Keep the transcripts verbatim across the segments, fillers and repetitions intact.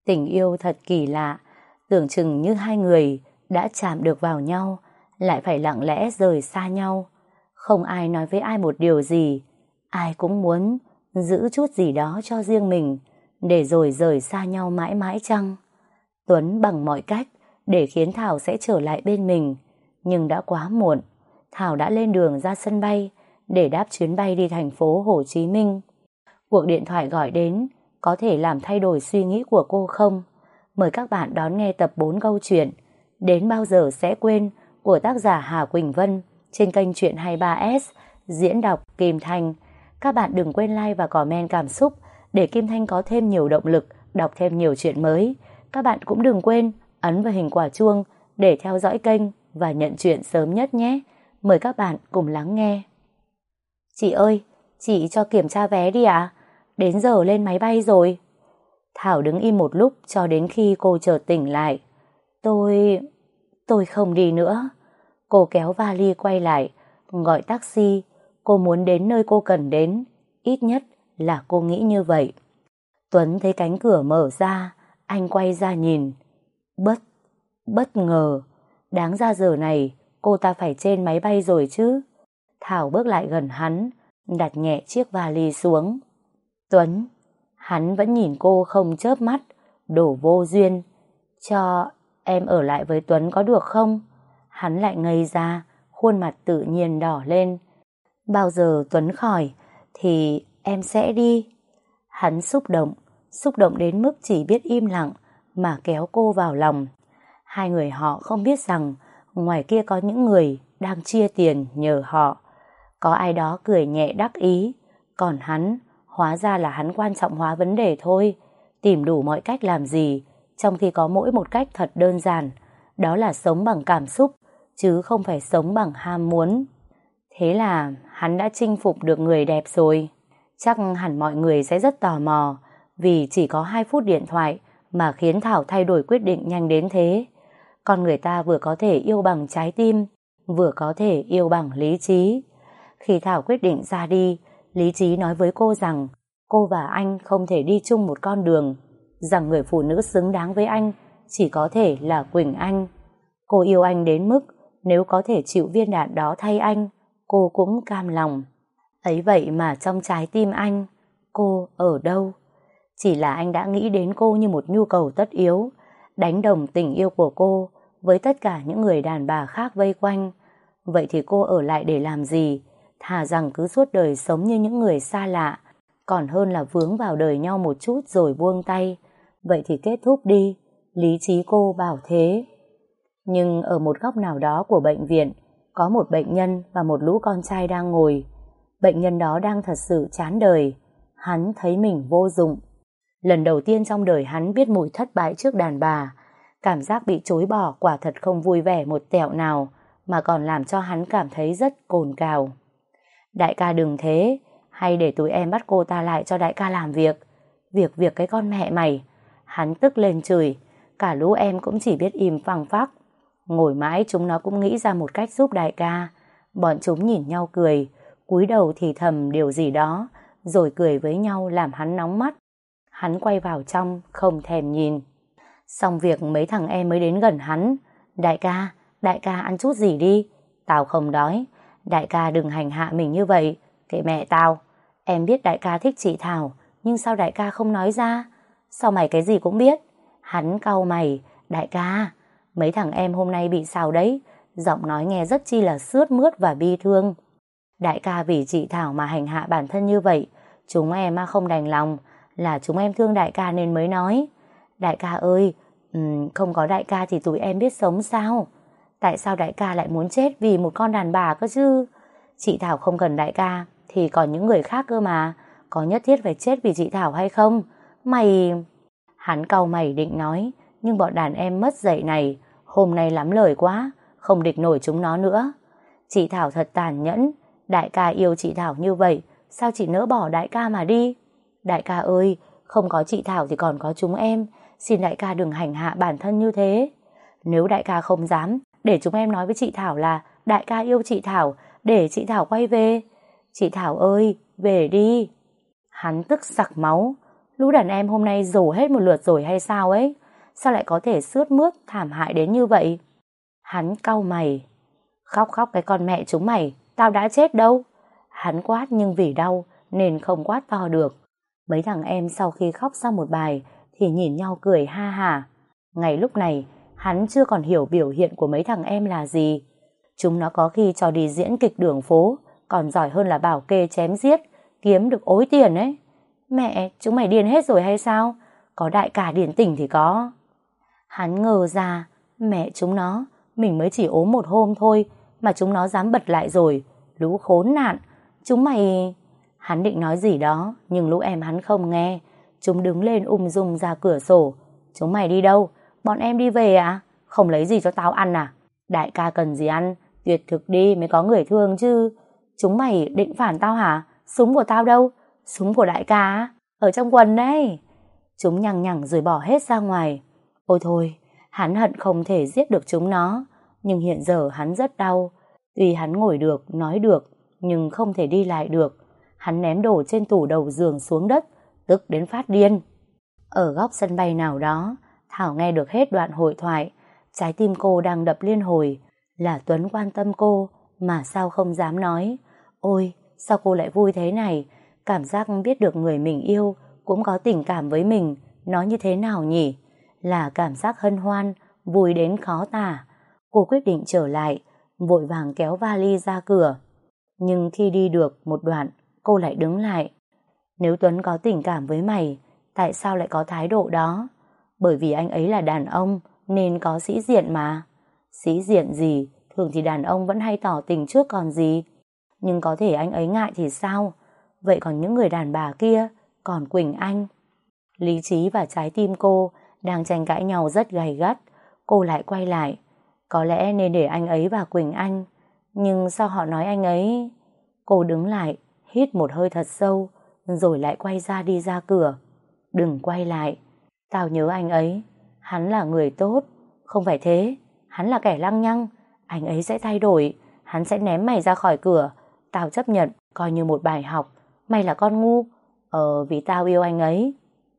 Tình yêu thật kỳ lạ, tưởng chừng như hai người đã chạm được vào nhau, lại phải lặng lẽ rời xa nhau. Không ai nói với ai một điều gì, ai cũng muốn giữ chút gì đó cho riêng mình, để rồi rời xa nhau mãi mãi chăng? Tuấn bằng mọi cách để khiến Thảo sẽ trở lại bên mình, nhưng đã quá muộn. Thảo đã lên đường ra sân bay để đáp chuyến bay đi thành phố Hồ Chí Minh. Cuộc điện thoại gọi đến có thể làm thay đổi suy nghĩ của cô không? Mời các bạn đón nghe tập bốn câu chuyện Đến Bao Giờ Sẽ Quên của tác giả Hà Quỳnh Vân trên kênh Chuyện hai mươi ba S, diễn đọc Kim Thanh. Các bạn đừng quên like và comment cảm xúc để Kim Thanh có thêm nhiều động lực đọc thêm nhiều chuyện mới. Các bạn cũng đừng quên ấn vào hình quả chuông để theo dõi kênh và nhận chuyện sớm nhất nhé. Mời các bạn cùng lắng nghe. Chị ơi, chị cho kiểm tra vé đi ạ. Đến giờ lên máy bay rồi. Thảo đứng im một lúc cho đến khi cô chợt tỉnh lại. Tôi... tôi không đi nữa. Cô kéo vali quay lại, gọi taxi. Cô muốn đến nơi cô cần đến. Ít nhất là cô nghĩ như vậy. Tuấn thấy cánh cửa mở ra, anh quay ra nhìn. Bất... bất ngờ. Đáng ra giờ này cô ta phải trên máy bay rồi chứ. Thảo bước lại gần hắn, đặt nhẹ chiếc vali xuống. Tuấn, hắn vẫn nhìn cô không chớp mắt, đổ vô duyên. Cho em ở lại với Tuấn có được không? Hắn lại ngây ra, khuôn mặt tự nhiên đỏ lên. Bao giờ Tuấn khỏi thì em sẽ đi. Hắn xúc động, xúc động đến mức chỉ biết im lặng mà kéo cô vào lòng. Hai người họ không biết rằng ngoài kia có những người đang chia tiền nhờ họ. Có ai đó cười nhẹ đắc ý, còn hắn, hóa ra là hắn quan trọng hóa vấn đề thôi, tìm đủ mọi cách làm gì, trong khi có mỗi một cách thật đơn giản, đó là sống bằng cảm xúc, chứ không phải sống bằng ham muốn. Thế là hắn đã chinh phục được người đẹp rồi. Chắc hẳn mọi người sẽ rất tò mò, vì chỉ có hai phút điện thoại mà khiến Thảo thay đổi quyết định nhanh đến thế. Con người ta vừa có thể yêu bằng trái tim, vừa có thể yêu bằng lý trí. Khi Thảo quyết định ra đi, lý trí nói với cô rằng cô và anh không thể đi chung một con đường, rằng người phụ nữ xứng đáng với anh chỉ có thể là Quỳnh Anh. Cô yêu anh đến mức nếu có thể chịu viên đạn đó thay anh, cô cũng cam lòng. Ấy vậy mà trong trái tim anh, cô ở đâu? Chỉ là anh đã nghĩ đến cô như một nhu cầu tất yếu, đánh đồng tình yêu của cô với tất cả những người đàn bà khác vây quanh. Vậy thì cô ở lại để làm gì? Thà rằng cứ suốt đời sống như những người xa lạ, còn hơn là vướng vào đời nhau một chút rồi buông tay. Vậy thì kết thúc đi, lý trí cô bảo thế. Nhưng ở một góc nào đó của bệnh viện, có một bệnh nhân và một lũ con trai đang ngồi. Bệnh nhân đó đang thật sự chán đời. Hắn thấy mình vô dụng. Lần đầu tiên trong đời hắn biết mùi thất bại trước đàn bà. Cảm giác bị chối bỏ quả thật không vui vẻ một tẹo nào, mà còn làm cho hắn cảm thấy rất cồn cào. Đại ca đừng thế, hay để tụi em bắt cô ta lại cho đại ca làm việc. Việc việc cái con mẹ mày. Hắn tức lên chửi. Cả lũ em cũng chỉ biết im phăng phắc. Ngồi mãi chúng nó cũng nghĩ ra một cách giúp đại ca. Bọn chúng nhìn nhau cười, cúi đầu thì thầm điều gì đó, rồi cười với nhau làm hắn nóng mắt. Hắn quay vào trong, không thèm nhìn. Xong việc mấy thằng em mới đến gần hắn. Đại ca, đại ca ăn chút gì đi. Tao không đói. Đại ca đừng hành hạ mình như vậy. Kệ mẹ tao. Em biết đại ca thích chị Thảo, nhưng sao đại ca không nói ra? Sao mày cái gì cũng biết? Hắn cau mày. Đại ca, mấy thằng em hôm nay bị sao đấy? Giọng nói nghe rất chi là sướt mướt và bi thương. Đại ca vì chị Thảo mà hành hạ bản thân như vậy, chúng em không đành lòng. Là chúng em thương đại ca nên mới nói. Đại ca ơi, um, không có đại ca thì tụi em biết sống sao? Tại sao đại ca lại muốn chết vì một con đàn bà cơ chứ? Chị Thảo không cần đại ca thì còn những người khác cơ mà. Có nhất thiết phải chết vì chị Thảo hay không? Mày... Hắn cau mày định nói, nhưng bọn đàn em mất dạy này hôm nay lắm lời quá, không địch nổi chúng nó nữa. Chị Thảo thật tàn nhẫn. Đại ca yêu chị Thảo như vậy, sao chị nỡ bỏ đại ca mà đi? Đại ca ơi, không có chị Thảo thì còn có chúng em. Xin đại ca đừng hành hạ bản thân như thế. Nếu đại ca không dám, để chúng em nói với chị Thảo là đại ca yêu chị Thảo, để chị Thảo quay về. Chị Thảo ơi, về đi. Hắn tức sặc máu. Lũ đàn em hôm nay rồ hết một lượt rồi hay sao ấy? Sao lại có thể sướt mướt thảm hại đến như vậy? Hắn cau mày. Khóc khóc cái con mẹ chúng mày, tao đã chết đâu. Hắn quát nhưng vì đau nên không quát to được. Mấy thằng em sau khi khóc xong một bài thì nhìn nhau cười ha hả. Ngay lúc này, hắn chưa còn hiểu biểu hiện của mấy thằng em là gì. Chúng nó có khi cho đi diễn kịch đường phố, còn giỏi hơn là bảo kê chém giết, kiếm được ối tiền ấy. Mẹ, chúng mày điên hết rồi hay sao? Có đại ca điển tỉnh thì có. Hắn ngờ ra, mẹ chúng nó, mình mới chỉ ốm một hôm thôi, mà chúng nó dám bật lại rồi. Lũ khốn nạn, chúng mày... Hắn định nói gì đó, nhưng lũ em hắn không nghe. Chúng đứng lên ung dung ra cửa sổ. Chúng mày đi đâu? Bọn em đi về à? Không lấy gì cho tao ăn à? Đại ca cần gì ăn? Tuyệt thực đi mới có người thương chứ. Chúng mày định phản tao hả? Súng của tao đâu? Súng của đại ca á? Ở trong quần đấy. Chúng nhằng nhằng rồi bỏ hết ra ngoài. Ôi thôi, hắn hận không thể giết được chúng nó. Nhưng hiện giờ hắn rất đau. Tuy hắn ngồi được, nói được, nhưng không thể đi lại được. Hắn ném đồ trên tủ đầu giường xuống đất, tức đến phát điên. Ở góc sân bay nào đó, Thảo nghe được hết đoạn hội thoại. Trái tim cô đang đập liên hồi. Là Tuấn quan tâm cô, mà sao không dám nói. Ôi, sao cô lại vui thế này? Cảm giác biết được người mình yêu cũng có tình cảm với mình, nó như thế nào nhỉ? Là cảm giác hân hoan, vui đến khó tả. Cô quyết định trở lại, vội vàng kéo vali ra cửa. Nhưng khi đi được một đoạn, cô lại đứng lại. Nếu Tuấn có tình cảm với mày, tại sao lại có thái độ đó? Bởi vì anh ấy là đàn ông, nên có sĩ diện mà. Sĩ diện gì, thường thì đàn ông vẫn hay tỏ tình trước còn gì. Nhưng có thể anh ấy ngại thì sao? Vậy còn những người đàn bà kia, còn Quỳnh Anh? Lý trí và trái tim cô đang tranh cãi nhau rất gay gắt. Cô lại quay lại. Có lẽ nên để anh ấy và Quỳnh Anh. Nhưng sao họ nói anh ấy... Cô đứng lại, hít một hơi thật sâu, rồi lại quay ra đi ra cửa. Đừng quay lại. Tao nhớ anh ấy. Hắn là người tốt. Không phải thế. Hắn là kẻ lăng nhăng. Anh ấy sẽ thay đổi. Hắn sẽ ném mày ra khỏi cửa. Tao chấp nhận, coi như một bài học. Mày là con ngu. Ờ, vì tao yêu anh ấy.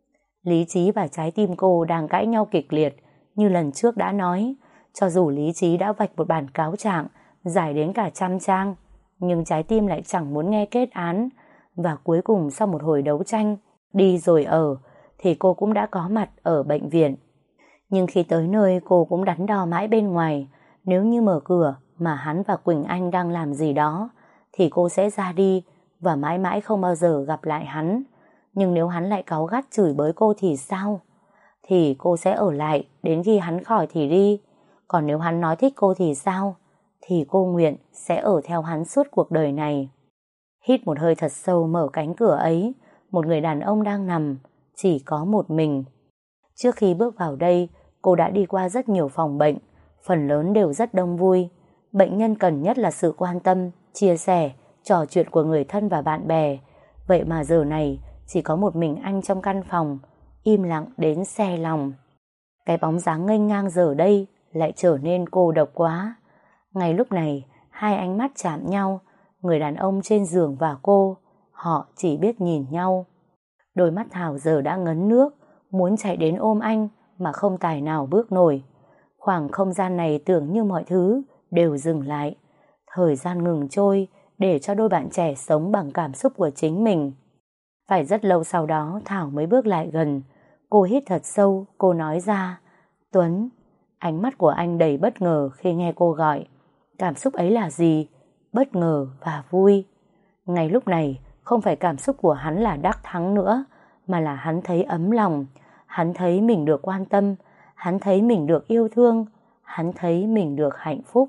Lý trí và trái tim cô đang cãi nhau kịch liệt. Như lần trước đã nói, cho dù lý trí đã vạch một bản cáo trạng dài đến cả trăm trang, nhưng trái tim lại chẳng muốn nghe kết án. Và cuối cùng sau một hồi đấu tranh, đi rồi ở, thì cô cũng đã có mặt ở bệnh viện. Nhưng khi tới nơi, cô cũng đắn đo mãi bên ngoài. Nếu như mở cửa mà hắn và Quỳnh Anh đang làm gì đó, thì cô sẽ ra đi và mãi mãi không bao giờ gặp lại hắn. Nhưng nếu hắn lại cáu gắt chửi bới cô thì sao? Thì cô sẽ ở lại đến khi hắn khỏi thì đi. Còn nếu hắn nói thích cô thì sao? Thì cô nguyện sẽ ở theo hắn suốt cuộc đời này. Hít một hơi thật sâu, mở cánh cửa ấy. Một người đàn ông đang nằm, chỉ có một mình. Trước khi bước vào đây, cô đã đi qua rất nhiều phòng bệnh. Phần lớn đều rất đông vui. Bệnh nhân cần nhất là sự quan tâm, chia sẻ, trò chuyện của người thân và bạn bè. Vậy mà giờ này chỉ có một mình anh trong căn phòng, im lặng đến xe lòng. Cái bóng dáng nghênh ngang giờ đây lại trở nên cô độc quá. Ngay lúc này, hai ánh mắt chạm nhau, người đàn ông trên giường và cô. Họ chỉ biết nhìn nhau. Đôi mắt Thảo giờ đã ngấn nước, muốn chạy đến ôm anh mà không tài nào bước nổi. Khoảng không gian này tưởng như mọi thứ đều dừng lại. Thời gian ngừng trôi để cho đôi bạn trẻ sống bằng cảm xúc của chính mình. Phải rất lâu sau đó Thảo mới bước lại gần. Cô hít thật sâu, cô nói ra: Tuấn. Ánh mắt của anh đầy bất ngờ khi nghe cô gọi. Cảm xúc ấy là gì? Bất ngờ và vui. Ngay lúc này, không phải cảm xúc của hắn là đắc thắng nữa, mà là hắn thấy ấm lòng. Hắn thấy mình được quan tâm. Hắn thấy mình được yêu thương. Hắn thấy mình được hạnh phúc.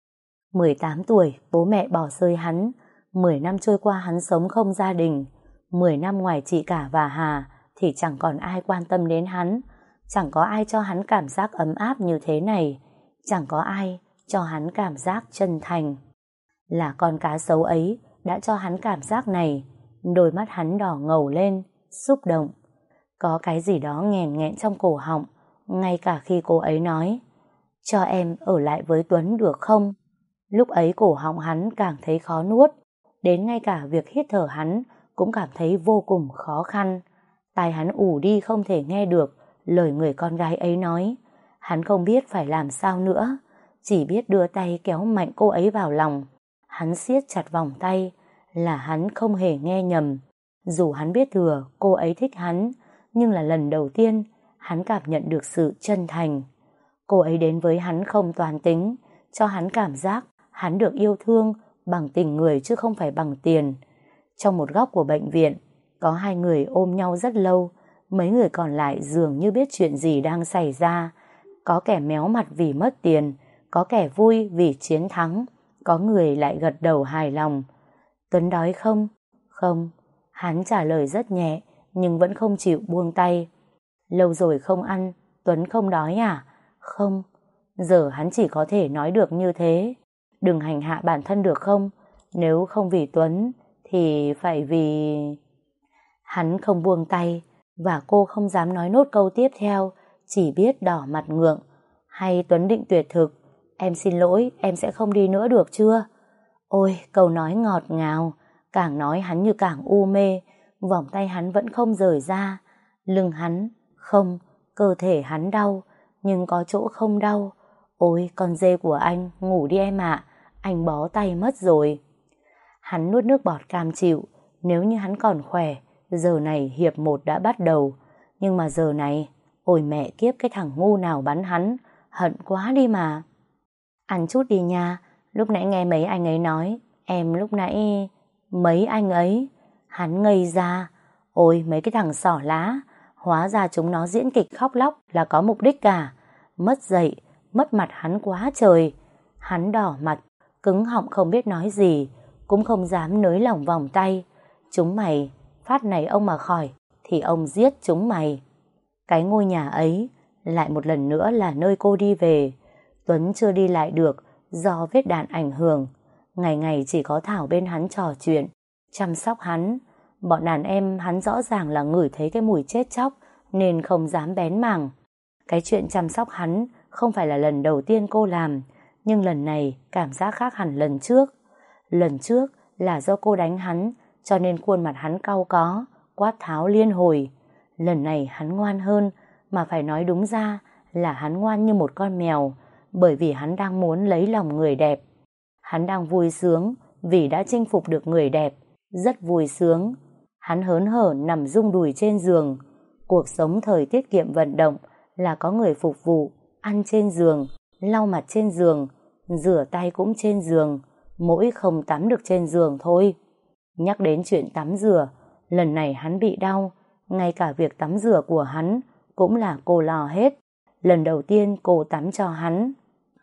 mười tám tuổi, bố mẹ bỏ rơi hắn. mười năm trôi qua hắn sống không gia đình. mười năm ngoài chị cả và Hà thì chẳng còn ai quan tâm đến hắn. Chẳng có ai cho hắn cảm giác ấm áp như thế này. Chẳng có ai cho hắn cảm giác chân thành. Là con cá sấu ấy đã cho hắn cảm giác này. Đôi mắt hắn đỏ ngầu lên, xúc động. Có cái gì đó nghẹn nghẹn trong cổ họng, ngay cả khi cô ấy nói: Cho em ở lại với Tuấn được không? Lúc ấy cổ họng hắn càng thấy khó nuốt. Đến ngay cả việc hít thở hắn cũng cảm thấy vô cùng khó khăn. Tai hắn ù đi không thể nghe được lời người con gái ấy nói. Hắn không biết phải làm sao nữa, chỉ biết đưa tay kéo mạnh cô ấy vào lòng. Hắn siết chặt vòng tay, là hắn không hề nghe nhầm. Dù hắn biết thừa cô ấy thích hắn, nhưng là lần đầu tiên hắn cảm nhận được sự chân thành. Cô ấy đến với hắn không toan tính, cho hắn cảm giác hắn được yêu thương bằng tình người chứ không phải bằng tiền. Trong một góc của bệnh viện, có hai người ôm nhau rất lâu, mấy người còn lại dường như biết chuyện gì đang xảy ra. Có kẻ méo mặt vì mất tiền, có kẻ vui vì chiến thắng, có người lại gật đầu hài lòng. Tuấn đói không? Không. Hắn trả lời rất nhẹ, nhưng vẫn không chịu buông tay. Lâu rồi không ăn, Tuấn không đói à? Không. Giờ hắn chỉ có thể nói được như thế. Đừng hành hạ bản thân được không? Nếu không vì Tuấn, thì phải vì... Hắn không buông tay, và cô không dám nói nốt câu tiếp theo, chỉ biết đỏ mặt ngượng. Hay Tuấn định tuyệt thực? Em xin lỗi, em sẽ không đi nữa được chưa? Ôi, câu nói ngọt ngào, càng nói hắn như càng u mê, vòng tay hắn vẫn không rời ra. Lưng hắn, không, cơ thể hắn đau, nhưng có chỗ không đau. Ôi, con dê của anh, ngủ đi em ạ, anh bó tay mất rồi. Hắn nuốt nước bọt cam chịu, nếu như hắn còn khỏe, giờ này hiệp một đã bắt đầu. Nhưng mà giờ này, ôi mẹ kiếp cái thằng ngu nào bắn hắn, hận quá đi mà. Ăn chút đi nha, lúc nãy nghe mấy anh ấy nói, em lúc nãy... Mấy anh ấy? Hắn ngây ra. Ôi mấy cái thằng xỏ lá, hóa ra chúng nó diễn kịch khóc lóc là có mục đích cả. Mất dậy, mất mặt hắn quá trời. Hắn đỏ mặt, cứng họng không biết nói gì, cũng không dám nới lỏng vòng tay. Chúng mày, phát này ông mà khỏi, thì ông giết chúng mày. Cái ngôi nhà ấy, lại một lần nữa là nơi cô đi về. Tuấn chưa đi lại được, do vết đạn ảnh hưởng. Ngày ngày chỉ có Thảo bên hắn trò chuyện, chăm sóc hắn. Bọn đàn em hắn rõ ràng là ngửi thấy cái mùi chết chóc, nên không dám bén mảng. Cái chuyện chăm sóc hắn không phải là lần đầu tiên cô làm, nhưng lần này cảm giác khác hẳn lần trước. Lần trước là do cô đánh hắn, cho nên khuôn mặt hắn cau có, quát tháo liên hồi. Lần này hắn ngoan hơn, mà phải nói đúng ra là hắn ngoan như một con mèo, bởi vì hắn đang muốn lấy lòng người đẹp. Hắn đang vui sướng vì đã chinh phục được người đẹp, rất vui sướng. Hắn hớn hở nằm rung đùi trên giường. Cuộc sống thời tiết kiệm vận động là có người phục vụ, ăn trên giường, lau mặt trên giường, rửa tay cũng trên giường, mỗi không tắm được trên giường thôi. Nhắc đến chuyện tắm rửa, lần này hắn bị đau, ngay cả việc tắm rửa của hắn cũng là cô lo hết. Lần đầu tiên cô tắm cho hắn.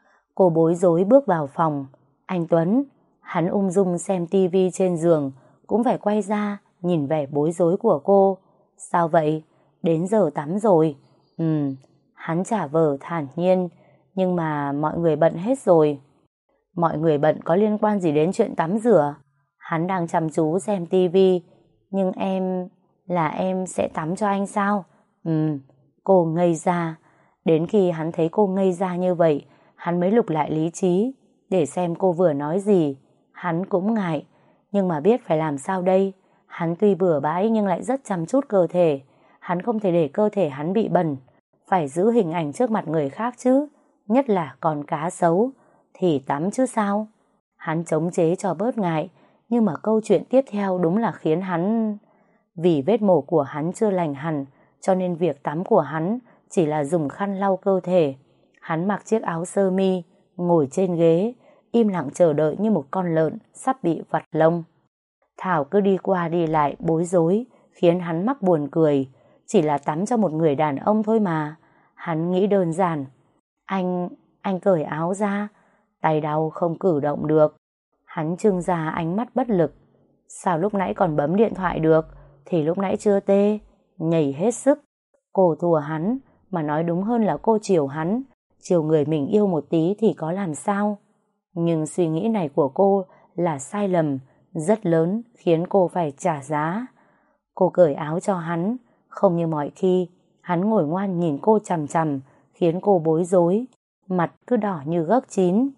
Cô bối rối bước vào phòng. Anh Tuấn, hắn ung dung xem tivi trên giường, cũng phải quay ra nhìn vẻ bối rối của cô. Sao vậy? Đến giờ tắm rồi. Ừ, hắn trả vờ thản nhiên, nhưng mà mọi người bận hết rồi. Mọi người bận có liên quan gì đến chuyện tắm rửa? Hắn đang chăm chú xem tivi. Nhưng em... là em sẽ tắm cho anh sao? Ừ, cô ngây ra. Đến khi hắn thấy cô ngây ra như vậy, hắn mới lục lại lý trí để xem cô vừa nói gì. Hắn cũng ngại, nhưng mà biết phải làm sao đây. Hắn tuy bừa bãi nhưng lại rất chăm chút cơ thể. Hắn không thể để cơ thể hắn bị bẩn, phải giữ hình ảnh trước mặt người khác chứ, nhất là con cá sấu. Thì tắm chứ sao. Hắn chống chế cho bớt ngại, nhưng mà câu chuyện tiếp theo đúng là khiến hắn... Vì vết mổ của hắn chưa lành hẳn, cho nên việc tắm của hắn chỉ là dùng khăn lau cơ thể. Hắn mặc chiếc áo sơ mi, ngồi trên ghế, im lặng chờ đợi như một con lợn sắp bị vặt lông. Thảo cứ đi qua đi lại bối rối, khiến hắn mắc buồn cười. Chỉ là tắm cho một người đàn ông thôi mà. Hắn nghĩ đơn giản. Anh, anh cởi áo ra. Tay đau không cử động được. Hắn trưng ra ánh mắt bất lực. Sao lúc nãy còn bấm điện thoại được? Thì lúc nãy chưa tê. Nhảy hết sức. Cô thua hắn, mà nói đúng hơn là cô chiều hắn. Chiều người mình yêu một tí thì có làm sao. Nhưng suy nghĩ này của cô là sai lầm, rất lớn, khiến cô phải trả giá. Cô cởi áo cho hắn, không như mọi khi. Hắn ngồi ngoan nhìn cô chằm chằm, khiến cô bối rối, mặt cứ đỏ như gấc chín.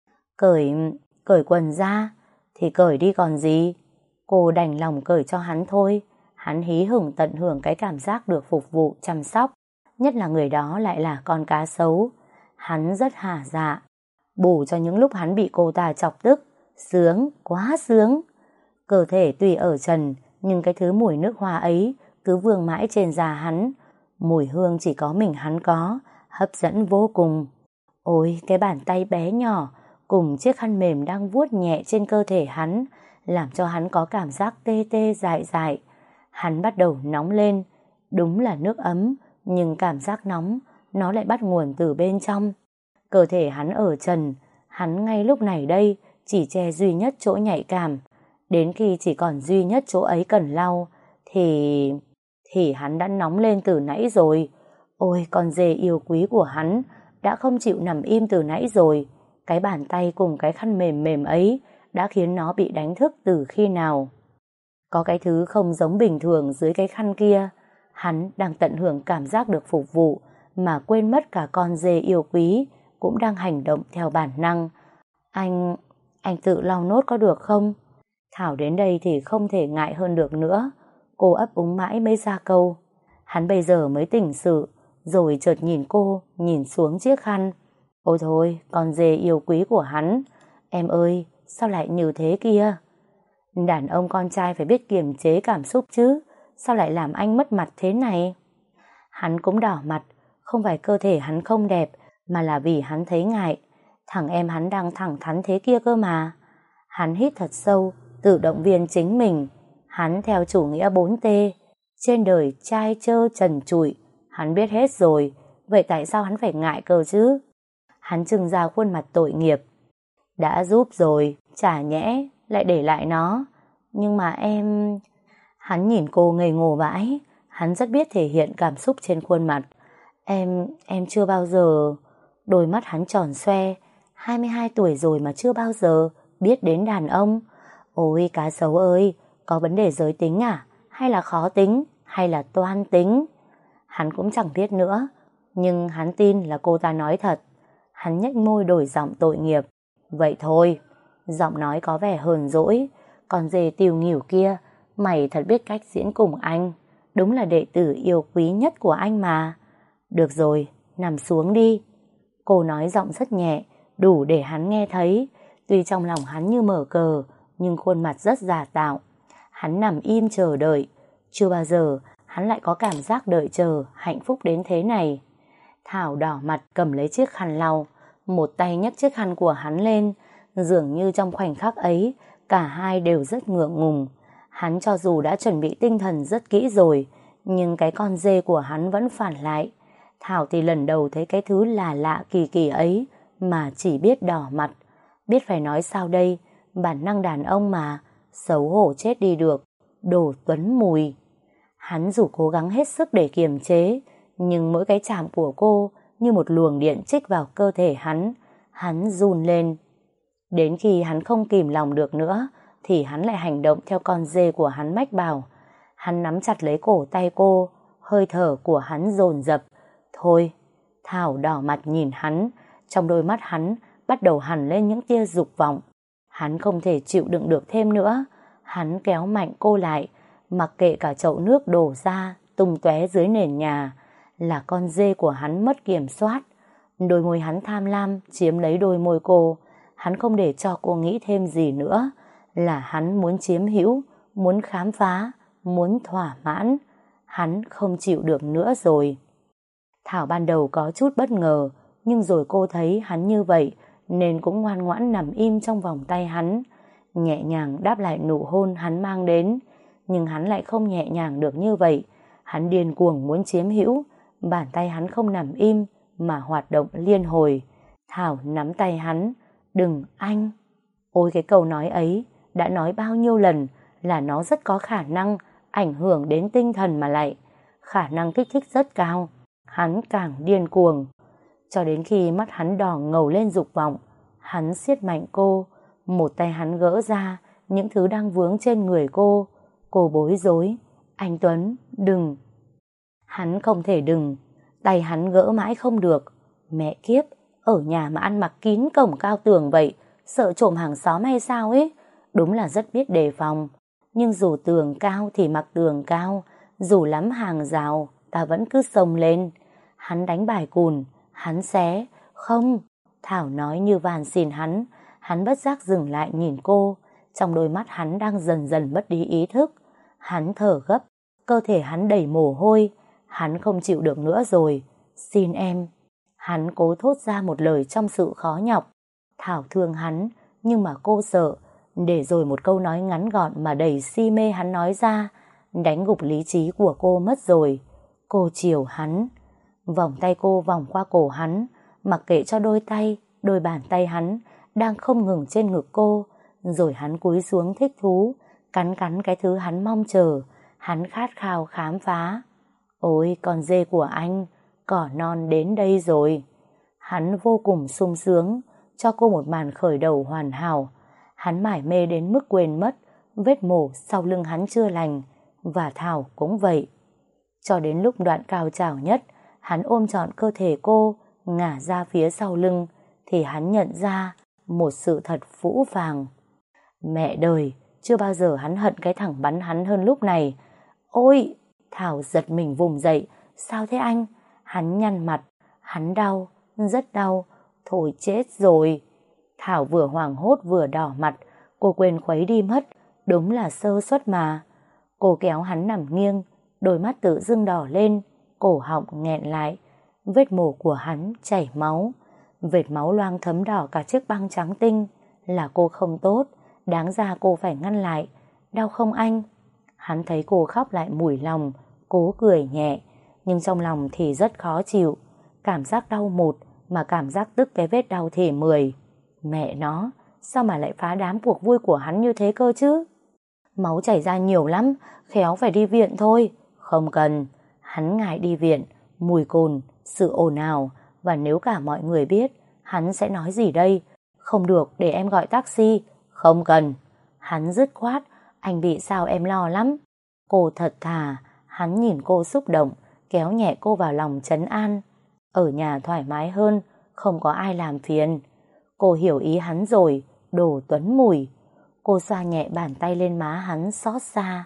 Cởi, cởi quần ra, thì cởi đi còn gì. Cô đành lòng cởi cho hắn thôi. Hắn hí hửng tận hưởng cái cảm giác được phục vụ chăm sóc, nhất là người đó lại là con cá sấu. Hắn rất hả dạ, bù cho những lúc hắn bị cô ta chọc tức. Sướng, quá sướng. Cơ thể tuy ở trần, nhưng cái thứ mùi nước hoa ấy cứ vương mãi trên da hắn. Mùi hương chỉ có mình hắn có, hấp dẫn vô cùng. Ôi, cái bàn tay bé nhỏ cùng chiếc khăn mềm đang vuốt nhẹ trên cơ thể hắn, làm cho hắn có cảm giác tê tê dại dại. Hắn bắt đầu nóng lên. Đúng là nước ấm, nhưng cảm giác nóng nó lại bắt nguồn từ bên trong. Cơ thể hắn ở trần, hắn ngay lúc này đây chỉ che duy nhất chỗ nhạy cảm. Đến khi chỉ còn duy nhất chỗ ấy cần lau thì... thì hắn đã nóng lên từ nãy rồi. Ôi, con dê yêu quý của hắn đã không chịu nằm im từ nãy rồi. Cái bàn tay cùng cái khăn mềm mềm ấy đã khiến nó bị đánh thức từ khi nào. Có cái thứ không giống bình thường dưới cái khăn kia. Hắn đang tận hưởng cảm giác được phục vụ mà quên mất cả con dê yêu quý cũng đang hành động theo bản năng. Anh... anh tự lau nốt có được không? Thảo đến đây thì không thể ngại hơn được nữa. Cô ấp úng mãi mới ra câu. Hắn bây giờ mới tỉnh sự, rồi chợt nhìn cô, nhìn xuống chiếc khăn. Ôi thôi, con dê yêu quý của hắn. Em ơi, sao lại như thế kia? Đàn ông con trai phải biết kiềm chế cảm xúc chứ. Sao lại làm anh mất mặt thế này? Hắn cũng đỏ mặt. Không phải cơ thể hắn không đẹp, mà là vì hắn thấy ngại. Thằng em hắn đang thẳng thắn thế kia cơ mà. Hắn hít thật sâu, tự động viên chính mình. Hắn theo chủ nghĩa bốn T. Trên đời trai trơ trần trụi. Hắn biết hết rồi. Vậy tại sao hắn phải ngại cơ chứ? Hắn trưng ra khuôn mặt tội nghiệp. Đã giúp rồi, chả nhẽ lại để lại nó. Nhưng mà em... Hắn nhìn cô ngây ngô vãi. Hắn rất biết thể hiện cảm xúc trên khuôn mặt. Em... em chưa bao giờ... Đôi mắt hắn tròn xoe. hai mươi hai tuổi rồi mà chưa bao giờ biết đến đàn ông. Ôi cá sấu ơi, có vấn đề giới tính à? Hay là khó tính? Hay là toan tính? Hắn cũng chẳng biết nữa. Nhưng hắn tin là cô ta nói thật. Hắn nhếch môi đổi giọng tội nghiệp. Vậy thôi. Giọng nói có vẻ hờn dỗi. Còn dê tiều nghỉu kia, mày thật biết cách diễn cùng anh. Đúng là đệ tử yêu quý nhất của anh mà. Được rồi, nằm xuống đi. Cô nói giọng rất nhẹ, đủ để hắn nghe thấy. Tuy trong lòng hắn như mở cờ, nhưng khuôn mặt rất giả tạo. Hắn nằm im chờ đợi. Chưa bao giờ hắn lại có cảm giác đợi chờ hạnh phúc đến thế này. Thảo đỏ mặt cầm lấy chiếc khăn lau. Một tay nhấc chiếc khăn của hắn lên. Dường như trong khoảnh khắc ấy, cả hai đều rất ngượng ngùng. Hắn cho dù đã chuẩn bị tinh thần rất kỹ rồi, nhưng cái con dê của hắn vẫn phản lại. Thảo thì lần đầu thấy cái thứ lạ lạ kỳ kỳ ấy mà chỉ biết đỏ mặt. Biết phải nói sao đây, bản năng đàn ông mà, xấu hổ chết đi được. Đồ Tuấn Mùi. Hắn dù cố gắng hết sức để kiềm chế, nhưng mỗi cái chạm của cô như một luồng điện chích vào cơ thể hắn. Hắn run lên. Đến khi hắn không kìm lòng được nữa, thì hắn lại hành động theo con dê của hắn mách bảo. Hắn nắm chặt lấy cổ tay cô, hơi thở của hắn dồn dập. Thôi. Thảo đỏ mặt nhìn hắn. Trong đôi mắt hắn bắt đầu hằn lên những tia dục vọng. Hắn không thể chịu đựng được thêm nữa. Hắn kéo mạnh cô lại, mặc kệ cả chậu nước đổ ra tung tóe dưới nền nhà. Là con dê của hắn mất kiểm soát. Đôi môi hắn tham lam chiếm lấy đôi môi cô. Hắn không để cho cô nghĩ thêm gì nữa. Là hắn muốn chiếm hữu, muốn khám phá, muốn thỏa mãn. Hắn không chịu được nữa rồi. Thảo ban đầu có chút bất ngờ, nhưng rồi cô thấy hắn như vậy nên cũng ngoan ngoãn nằm im trong vòng tay hắn, nhẹ nhàng đáp lại nụ hôn hắn mang đến. Nhưng hắn lại không nhẹ nhàng được như vậy. Hắn điên cuồng muốn chiếm hữu. Bàn tay hắn không nằm im mà hoạt động liên hồi. Thảo nắm tay hắn. Đừng anh. Ôi cái câu nói ấy đã nói bao nhiêu lần là nó rất có khả năng ảnh hưởng đến tinh thần mà lại. Khả năng kích thích rất cao. Hắn càng điên cuồng. Cho đến khi mắt hắn đỏ ngầu lên dục vọng, hắn siết mạnh cô. Một tay hắn gỡ ra những thứ đang vướng trên người cô. Cô bối rối. Anh Tuấn, đừng. Hắn không thể đừng. Tay hắn gỡ mãi không được. Mẹ kiếp, ở nhà mà ăn mặc kín cổng cao tường vậy, sợ trộm hàng xóm hay sao ấy. Đúng là rất biết đề phòng. Nhưng dù tường cao thì mặc tường cao, dù lắm hàng rào, ta vẫn cứ xông lên. Hắn đánh bài cùn, hắn xé, không. Thảo nói như van xin hắn, hắn bất giác dừng lại nhìn cô, trong đôi mắt hắn đang dần dần mất đi ý thức. Hắn thở gấp, cơ thể hắn đầy mồ hôi, hắn không chịu được nữa rồi. Xin em. Hắn cố thốt ra một lời trong sự khó nhọc. Thảo thương hắn, nhưng mà cô sợ, để rồi một câu nói ngắn gọn mà đầy si mê hắn nói ra, đánh gục lý trí của cô mất rồi. Cô chiều hắn. Vòng tay cô vòng qua cổ hắn, mặc kệ cho đôi tay, đôi bàn tay hắn đang không ngừng trên ngực cô, rồi hắn cúi xuống thích thú, cắn cắn cái thứ hắn mong chờ, hắn khát khao khám phá. Ôi con dê của anh, cỏ non đến đây rồi. Hắn vô cùng sung sướng, cho cô một màn khởi đầu hoàn hảo. Hắn mải mê đến mức quên mất vết mổ sau lưng hắn chưa lành, và Thảo cũng vậy. Cho đến lúc đoạn cao trào nhất, hắn ôm trọn cơ thể cô, ngả ra phía sau lưng, thì hắn nhận ra một sự thật phũ phàng. Mẹ đời, chưa bao giờ hắn hận cái thằng bắn hắn hơn lúc này. Ôi! Thảo giật mình vùng dậy. Sao thế anh? Hắn nhăn mặt. Hắn đau, rất đau. Thôi chết rồi. Thảo vừa hoảng hốt vừa đỏ mặt. Cô quên khuấy đi mất. Đúng là sơ suất mà. Cô kéo hắn nằm nghiêng, đôi mắt tự dưng đỏ lên, cổ họng nghẹn lại. Vết mổ của hắn chảy máu. Vệt máu loang thấm đỏ cả chiếc băng trắng tinh. Là cô không tốt, đáng ra cô phải ngăn lại. Đau không anh? Hắn thấy cô khóc lại mủi lòng, cố cười nhẹ, nhưng trong lòng thì rất khó chịu. Cảm giác đau một mà cảm giác tức cái vết đau thì mười. Mẹ nó, sao mà lại phá đám cuộc vui của hắn như thế cơ chứ? Máu chảy ra nhiều lắm, khéo phải đi viện thôi. Không cần. Hắn ngại đi viện, mùi cồn, sự ồn ào, và nếu cả mọi người biết, hắn sẽ nói gì đây? Không được, để em gọi taxi. Không cần. Hắn dứt khoát. Anh bị sao em lo lắm. Cô thật thà. Hắn nhìn cô xúc động, kéo nhẹ cô vào lòng trấn an. Ở nhà thoải mái hơn, không có ai làm phiền. Cô hiểu ý hắn rồi, đồ Tuấn Mùi. Cô xoa nhẹ bàn tay lên má hắn xót xa.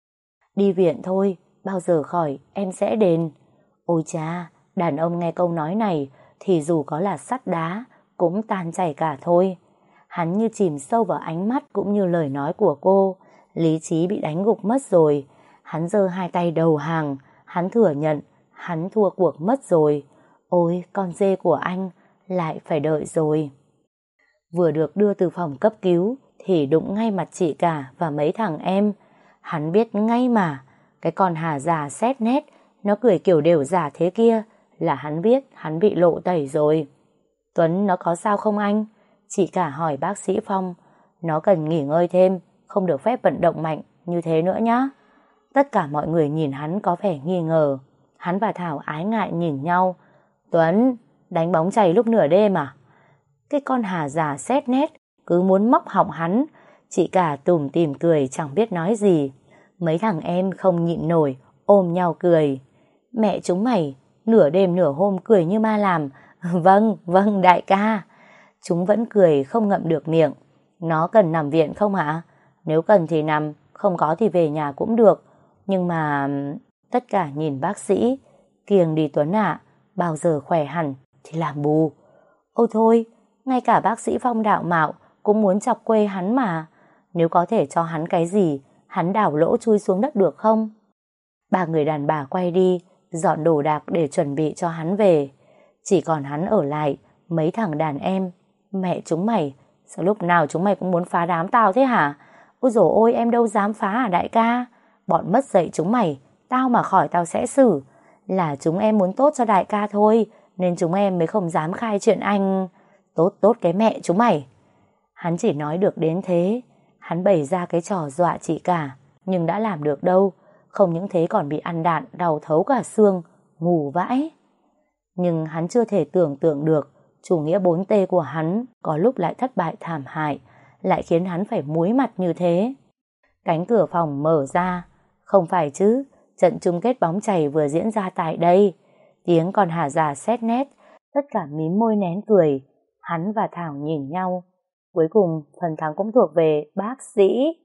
Đi viện thôi, bao giờ khỏi em sẽ đền. Ôi cha, đàn ông nghe câu nói này thì dù có là sắt đá cũng tan chảy cả thôi. Hắn như chìm sâu vào ánh mắt cũng như lời nói của cô. Lý trí bị đánh gục mất rồi. Hắn giơ hai tay đầu hàng. Hắn thừa nhận hắn thua cuộc mất rồi. Ôi con dê của anh, lại phải đợi rồi. Vừa được đưa từ phòng cấp cứu thì đụng ngay mặt chị cả và mấy thằng em. Hắn biết ngay mà, cái con Hà già xét nét, nó cười kiểu đều giả thế kia, là hắn biết hắn bị lộ tẩy rồi. Tuấn nó có sao không anh? Chị cả hỏi bác sĩ Phong. Nó cần nghỉ ngơi thêm, không được phép vận động mạnh như thế nữa nhá. Tất cả mọi người nhìn hắn có vẻ nghi ngờ. Hắn và Thảo ái ngại nhìn nhau. Tuấn, đánh bóng chày lúc nửa đêm à? Cái con Hà già xét nét cứ muốn móc họng hắn. Chị cả tủm tỉm cười chẳng biết nói gì. Mấy thằng em không nhịn nổi, ôm nhau cười. Mẹ chúng mày, nửa đêm nửa hôm cười như ma làm. Vâng, vâng đại ca. Chúng vẫn cười không ngậm được miệng. Nó cần nằm viện không hả? Nếu cần thì nằm, không có thì về nhà cũng được. Nhưng mà... Tất cả nhìn bác sĩ. Kiêng đi Tuấn ạ, bao giờ khỏe hẳn thì làm bù. Ôi thôi, ngay cả bác sĩ Phong đạo mạo cũng muốn chọc quê hắn mà. Nếu có thể cho hắn cái gì, hắn đào lỗ chui xuống đất được không? Ba người đàn bà quay đi, dọn đồ đạc để chuẩn bị cho hắn về. Chỉ còn hắn ở lại, mấy thằng đàn em. Mẹ chúng mày, sao lúc nào chúng mày cũng muốn phá đám tao thế hả? Ôi dồi ôi, em đâu dám phá à đại ca? Bọn mất dạy chúng mày, tao mà khỏi tao sẽ xử. Là chúng em muốn tốt cho đại ca thôi, nên chúng em mới không dám khai chuyện anh. Tốt tốt cái mẹ chúng mày. Hắn chỉ nói được đến thế. Hắn bày ra cái trò dọa chị cả, nhưng đã làm được đâu. Không những thế còn bị ăn đạn, đau thấu cả xương, ngủ vãi. Nhưng hắn chưa thể tưởng tượng được chủ nghĩa bốn T của hắn có lúc lại thất bại thảm hại, lại khiến hắn phải muối mặt như thế. Cánh cửa phòng mở ra. Không phải chứ, trận chung kết bóng chày vừa diễn ra tại đây. Tiếng con Hà già xét nét, tất cả mím môi nén cười. Hắn và Thảo nhìn nhau. Cuối cùng phần thắng cũng thuộc về bác sĩ.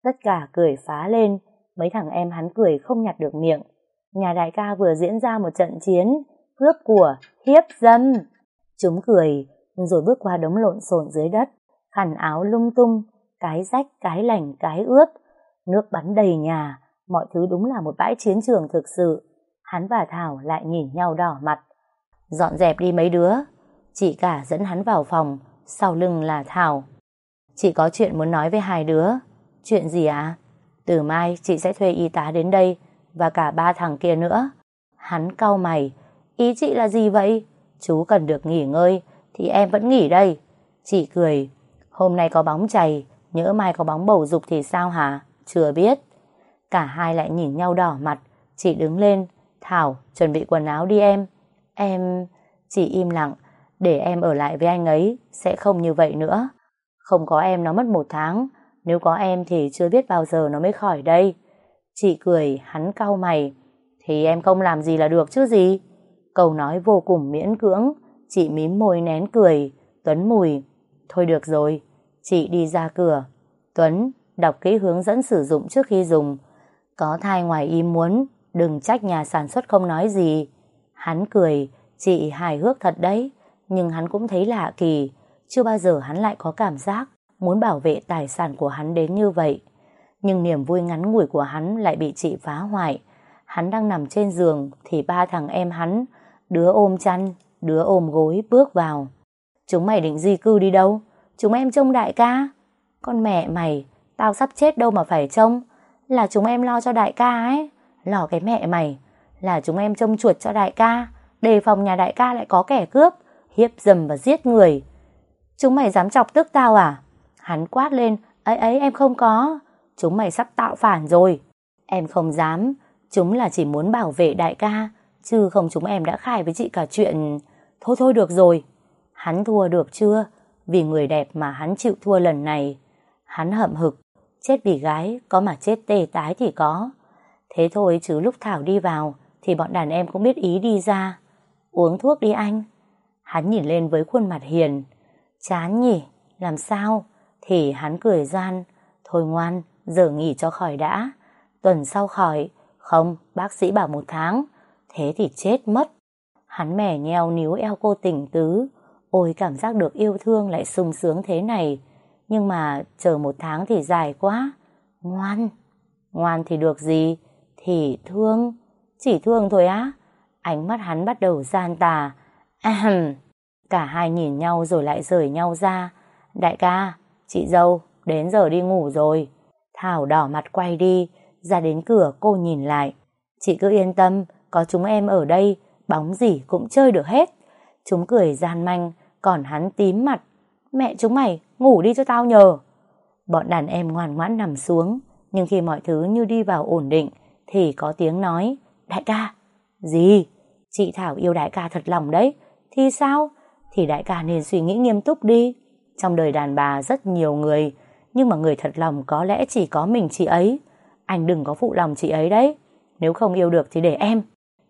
Tất cả cười phá lên, mấy thằng em hắn cười không nhặt được miệng. Nhà đại ca vừa diễn ra một trận chiến, cướp của, hiếp dâm. Chúng cười, rồi bước qua đống lộn xộn dưới đất, khăn áo lung tung, cái rách, cái lành, cái ướt. Nước bắn đầy nhà, mọi thứ đúng là một bãi chiến trường thực sự. Hắn và Thảo lại nhìn nhau đỏ mặt. Dọn dẹp đi mấy đứa. Chị cả dẫn hắn vào phòng, sau lưng là Thảo. Chị có chuyện muốn nói với hai đứa. Chuyện gì ạ? À? Từ mai chị sẽ thuê y tá đến đây, và cả ba thằng kia nữa. Hắn cau mày. Ý chị là gì vậy? Chú cần được nghỉ ngơi, thì em vẫn nghỉ đây. Chị cười. Hôm nay có bóng chày, nhỡ mai có bóng bầu dục thì sao hả? Chưa biết. Cả hai lại nhìn nhau đỏ mặt. Chị đứng lên. Thảo, chuẩn bị quần áo đi em. Em... Chị im lặng. Để em ở lại với anh ấy, sẽ không như vậy nữa. Không có em nó mất một tháng. Nếu có em thì chưa biết bao giờ nó mới khỏi đây. Chị cười, hắn cau mày. Thì em không làm gì là được chứ gì. Câu nói vô cùng miễn cưỡng. Chị mím môi nén cười. Tuấn Mùi. Thôi được rồi. Chị đi ra cửa. Tuấn, đọc kỹ hướng dẫn sử dụng trước khi dùng. Có thai ngoài ý muốn, đừng trách nhà sản xuất không nói gì. Hắn cười. Chị hài hước thật đấy. Nhưng hắn cũng thấy lạ kỳ. Chưa bao giờ hắn lại có cảm giác muốn bảo vệ tài sản của hắn đến như vậy. Nhưng niềm vui ngắn ngủi của hắn lại bị chị phá hoại. Hắn đang nằm trên giường thì ba thằng em hắn, đứa ôm chăn, đứa ôm gối bước vào. Chúng mày định di cư đi đâu? Chúng em trông đại ca. Con mẹ mày, tao sắp chết đâu mà phải trông. Là chúng em lo cho đại ca ấy. Lo cái mẹ mày. Là chúng em trông chuột cho đại ca, đề phòng nhà đại ca lại có kẻ cướp, hiếp dầm và giết người. Chúng mày dám chọc tức tao à? Hắn quát lên. Ấy ấy em không có. Chúng mày sắp tạo phản rồi. Em không dám. Chúng là chỉ muốn bảo vệ đại ca, chứ không chúng em đã khai với chị cả chuyện. Thôi thôi được rồi. Hắn thua được chưa? Vì người đẹp mà hắn chịu thua lần này. Hắn hậm hực. Chết vì gái, có mà chết tê tái thì có. Thế thôi chứ lúc Thảo đi vào thì bọn đàn em cũng biết ý đi ra. Uống thuốc đi anh. Hắn nhìn lên với khuôn mặt hiền. Chán nhỉ? Làm sao? Thì hắn cười gian. Thôi ngoan, giờ nghỉ cho khỏi đã. Tuần sau khỏi. Không, bác sĩ bảo một tháng. Thế thì chết mất. Hắn mẻ nheo níu eo cô tình tứ. Ôi cảm giác được yêu thương lại sung sướng thế này. Nhưng mà chờ một tháng thì dài quá. Ngoan. Ngoan thì được gì? Thì thương. Chỉ thương thôi á? Ánh mắt hắn bắt đầu gian tà. Ahem. Cả hai nhìn nhau rồi lại rời nhau ra. Đại ca, chị dâu, đến giờ đi ngủ rồi. Thảo đỏ mặt quay đi. Ra đến cửa cô nhìn lại. Chị cứ yên tâm, có chúng em ở đây, bóng gì cũng chơi được hết. Chúng cười gian manh, còn hắn tím mặt. Mẹ chúng mày, ngủ đi cho tao nhờ. Bọn đàn em ngoan ngoãn nằm xuống. Nhưng khi mọi thứ như đi vào ổn định thì có tiếng nói. Đại ca. Gì? Chị Thảo yêu đại ca thật lòng đấy. Thì sao? Thì đại ca nên suy nghĩ nghiêm túc đi. Trong đời đàn bà rất nhiều người, nhưng mà người thật lòng có lẽ chỉ có mình chị ấy. Anh đừng có phụ lòng chị ấy đấy. Nếu không yêu được thì để em.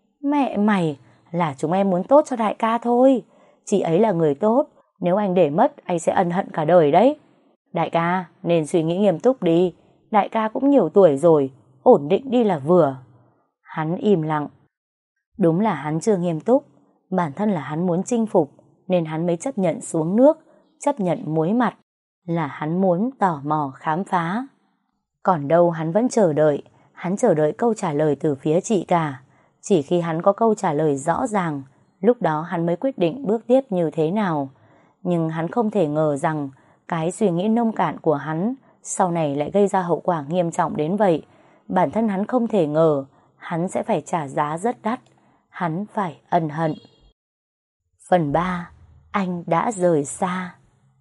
Mẹ mày, là chúng em muốn tốt cho đại ca thôi. Chị ấy là người tốt. Nếu anh để mất, anh sẽ ân hận cả đời đấy. Đại ca, nên suy nghĩ nghiêm túc đi. Đại ca cũng nhiều tuổi rồi, ổn định đi là vừa. Hắn im lặng. Đúng là hắn chưa nghiêm túc. Bản thân là hắn muốn chinh phục, nên hắn mới chấp nhận xuống nước, chấp nhận muối mặt. Là hắn muốn tò mò khám phá. Còn đâu hắn vẫn chờ đợi. Hắn chờ đợi câu trả lời từ phía chị cả. Chỉ khi hắn có câu trả lời rõ ràng, lúc đó hắn mới quyết định bước tiếp như thế nào. Nhưng hắn không thể ngờ rằng cái suy nghĩ nông cạn của hắn sau này lại gây ra hậu quả nghiêm trọng đến vậy. Bản thân hắn không thể ngờ hắn sẽ phải trả giá rất đắt. Hắn phải ân hận. Phần ba. Anh đã rời xa.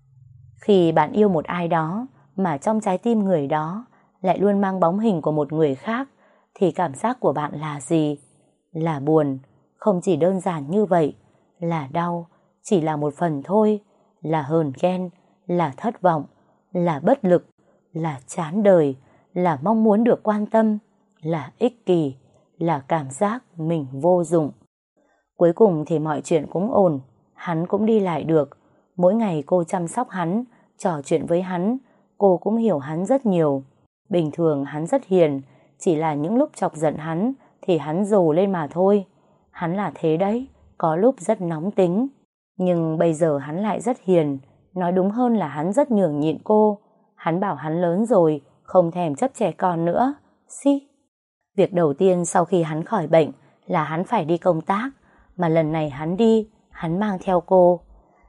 Khi bạn yêu một ai đó mà trong trái tim người đó lại luôn mang bóng hình của một người khác, thì cảm giác của bạn là gì? Là buồn. Không chỉ đơn giản như vậy. Là đau. Chỉ là một phần thôi. Là hờn ghen. Là thất vọng. Là bất lực. Là chán đời. Là mong muốn được quan tâm. Là ích kỷ. Là cảm giác mình vô dụng. Cuối cùng thì mọi chuyện cũng ổn. Hắn cũng đi lại được. Mỗi ngày cô chăm sóc hắn, trò chuyện với hắn. Cô cũng hiểu hắn rất nhiều. Bình thường hắn rất hiền, chỉ là những lúc chọc giận hắn thì hắn rồ lên mà thôi. Hắn là thế đấy, có lúc rất nóng tính. Nhưng bây giờ hắn lại rất hiền, nói đúng hơn là hắn rất nhường nhịn cô. Hắn bảo hắn lớn rồi, không thèm chấp trẻ con nữa. Xí. Việc đầu tiên sau khi hắn khỏi bệnh là hắn phải đi công tác, mà lần này hắn đi, hắn mang theo cô.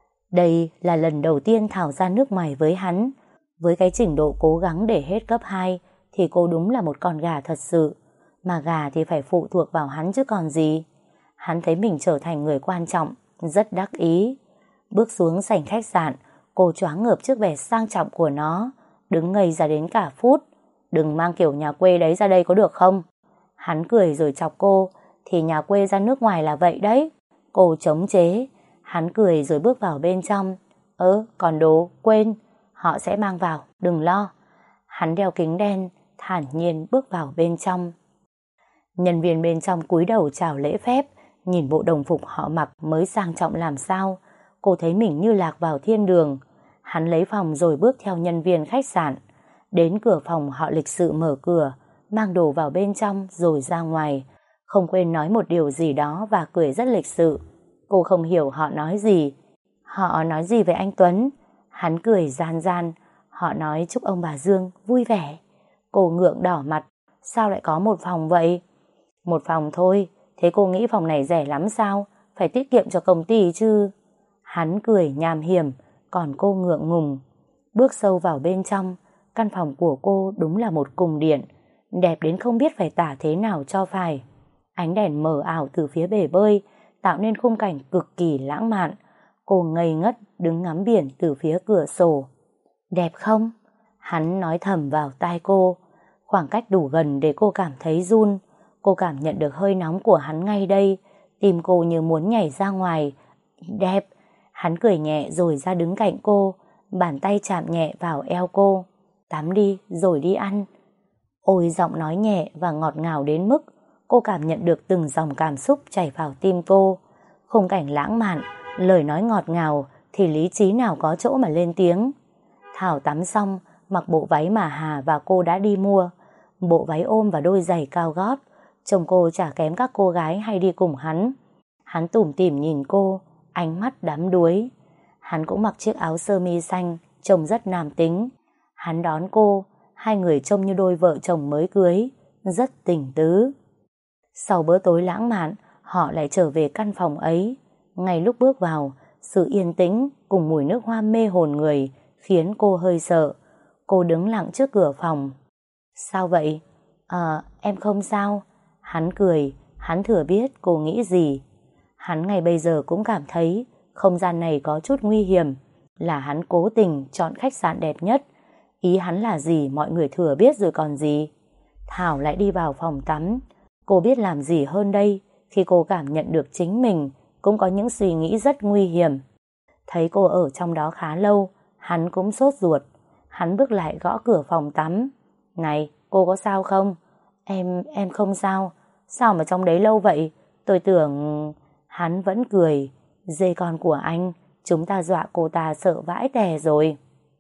Đây là lần đầu tiên Thảo ra nước ngoài với hắn. Với cái trình độ cố gắng để hết cấp hai thì cô đúng là một con gà thật sự. Mà gà thì phải phụ thuộc vào hắn chứ còn gì. Hắn thấy mình trở thành người quan trọng, rất đắc ý. Bước xuống sảnh khách sạn, cô choáng ngợp trước vẻ sang trọng của nó, đứng ngây ra đến cả phút. Đừng mang kiểu nhà quê đấy ra đây có được không? Hắn cười rồi chọc cô, thì nhà quê ra nước ngoài là vậy đấy. Cô chống chế. Hắn cười rồi bước vào bên trong. Ơ, còn đồ, quên, họ sẽ mang vào, đừng lo. Hắn đeo kính đen, thản nhiên bước vào bên trong. Nhân viên bên trong cúi đầu chào lễ phép, nhìn bộ đồng phục họ mặc mới sang trọng làm sao. Cô thấy mình như lạc vào thiên đường. Hắn lấy phòng rồi bước theo nhân viên khách sạn. Đến cửa phòng họ lịch sự mở cửa, mang đồ vào bên trong rồi ra ngoài. Không quên nói một điều gì đó và cười rất lịch sự. Cô không hiểu họ nói gì. Họ nói gì về anh Tuấn? Hắn cười gian gian. Họ nói chúc ông bà Dương vui vẻ. Cô ngượng đỏ mặt. Sao lại có một phòng vậy? Một phòng thôi. Thế cô nghĩ phòng này rẻ lắm sao? Phải tiết kiệm cho công ty chứ. Hắn cười nham hiểm, còn cô ngượng ngùng. Bước sâu vào bên trong, căn phòng của cô đúng là một cung điện, đẹp đến không biết phải tả thế nào cho phải. Ánh đèn mờ ảo từ phía bể bơi tạo nên khung cảnh cực kỳ lãng mạn. Cô ngây ngất đứng ngắm biển từ phía cửa sổ. Đẹp không? Hắn nói thầm vào tai cô. Khoảng cách đủ gần để cô cảm thấy run. Cô cảm nhận được hơi nóng của hắn ngay đây. Tim cô như muốn nhảy ra ngoài. Đẹp. Hắn cười nhẹ rồi ra đứng cạnh cô. Bàn tay chạm nhẹ vào eo cô. Tắm đi rồi đi ăn. Ôi, giọng nói nhẹ và ngọt ngào đến mức cô cảm nhận được từng dòng cảm xúc chảy vào tim cô. Khung cảnh lãng mạn, lời nói ngọt ngào thì lý trí nào có chỗ mà lên tiếng. Thảo tắm xong, mặc bộ váy mà Hà và cô đã đi mua. Bộ váy ôm và đôi giày cao gót. Trông cô chả kém các cô gái hay đi cùng hắn. Hắn tủm tỉm nhìn cô, ánh mắt đắm đuối. Hắn cũng mặc chiếc áo sơ mi xanh, trông rất nam tính. Hắn đón cô, hai người trông như đôi vợ chồng mới cưới, rất tình tứ. Sau bữa tối lãng mạn, họ lại trở về căn phòng ấy. Ngay lúc bước vào, sự yên tĩnh cùng mùi nước hoa mê hồn người khiến cô hơi sợ. Cô đứng lặng trước cửa phòng. Sao vậy? À, em không sao. Hắn cười, hắn thừa biết cô nghĩ gì. Hắn ngay bây giờ cũng cảm thấy không gian này có chút nguy hiểm. Là hắn cố tình chọn khách sạn đẹp nhất. Ý hắn là gì mọi người thừa biết rồi còn gì. Thảo lại đi vào phòng tắm. Cô biết làm gì hơn đây khi cô cảm nhận được chính mình cũng có những suy nghĩ rất nguy hiểm. Thấy cô ở trong đó khá lâu, hắn cũng sốt ruột. Hắn bước lại gõ cửa phòng tắm. Này, cô có sao không? Em, em không sao. Sao mà trong đấy lâu vậy? Tôi tưởng... Hắn vẫn cười. Dê con của anh, chúng ta dọa cô ta sợ vãi tè rồi.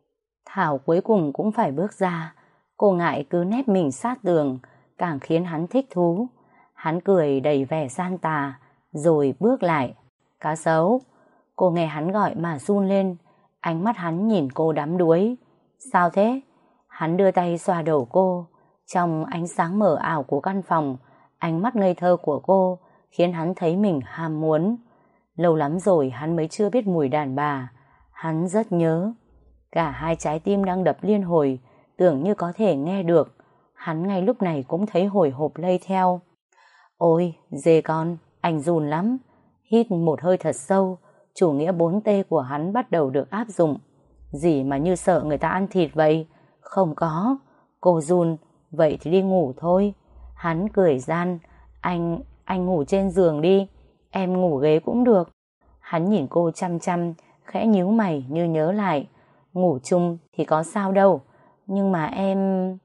Thảo cuối cùng cũng phải bước ra. Cô ngại cứ nép mình sát tường, càng khiến hắn thích thú. Hắn cười đầy vẻ gian tà, rồi bước lại. Cá sấu. Cô nghe hắn gọi mà run lên. Ánh mắt hắn nhìn cô đắm đuối. Sao thế? Hắn đưa tay xoa đầu cô. Trong ánh sáng mờ ảo của căn phòng, ánh mắt ngây thơ của cô khiến hắn thấy mình ham muốn. Lâu lắm rồi hắn mới chưa biết mùi đàn bà. Hắn rất nhớ. Cả hai trái tim đang đập liên hồi, tưởng như có thể nghe được. Hắn ngay lúc này cũng thấy hồi hộp lây theo. Ôi, dê con, anh run lắm. Hít một hơi thật sâu, chủ nghĩa bốn T của hắn bắt đầu được áp dụng. Gì mà như sợ người ta ăn thịt vậy? Không có. Cô run, vậy thì đi ngủ thôi. Hắn cười gian. Anh, anh ngủ trên giường đi. Em ngủ ghế cũng được. Hắn nhìn cô chăm chăm, khẽ nhíu mày như nhớ lại. Ngủ chung thì có sao đâu. Nhưng mà em...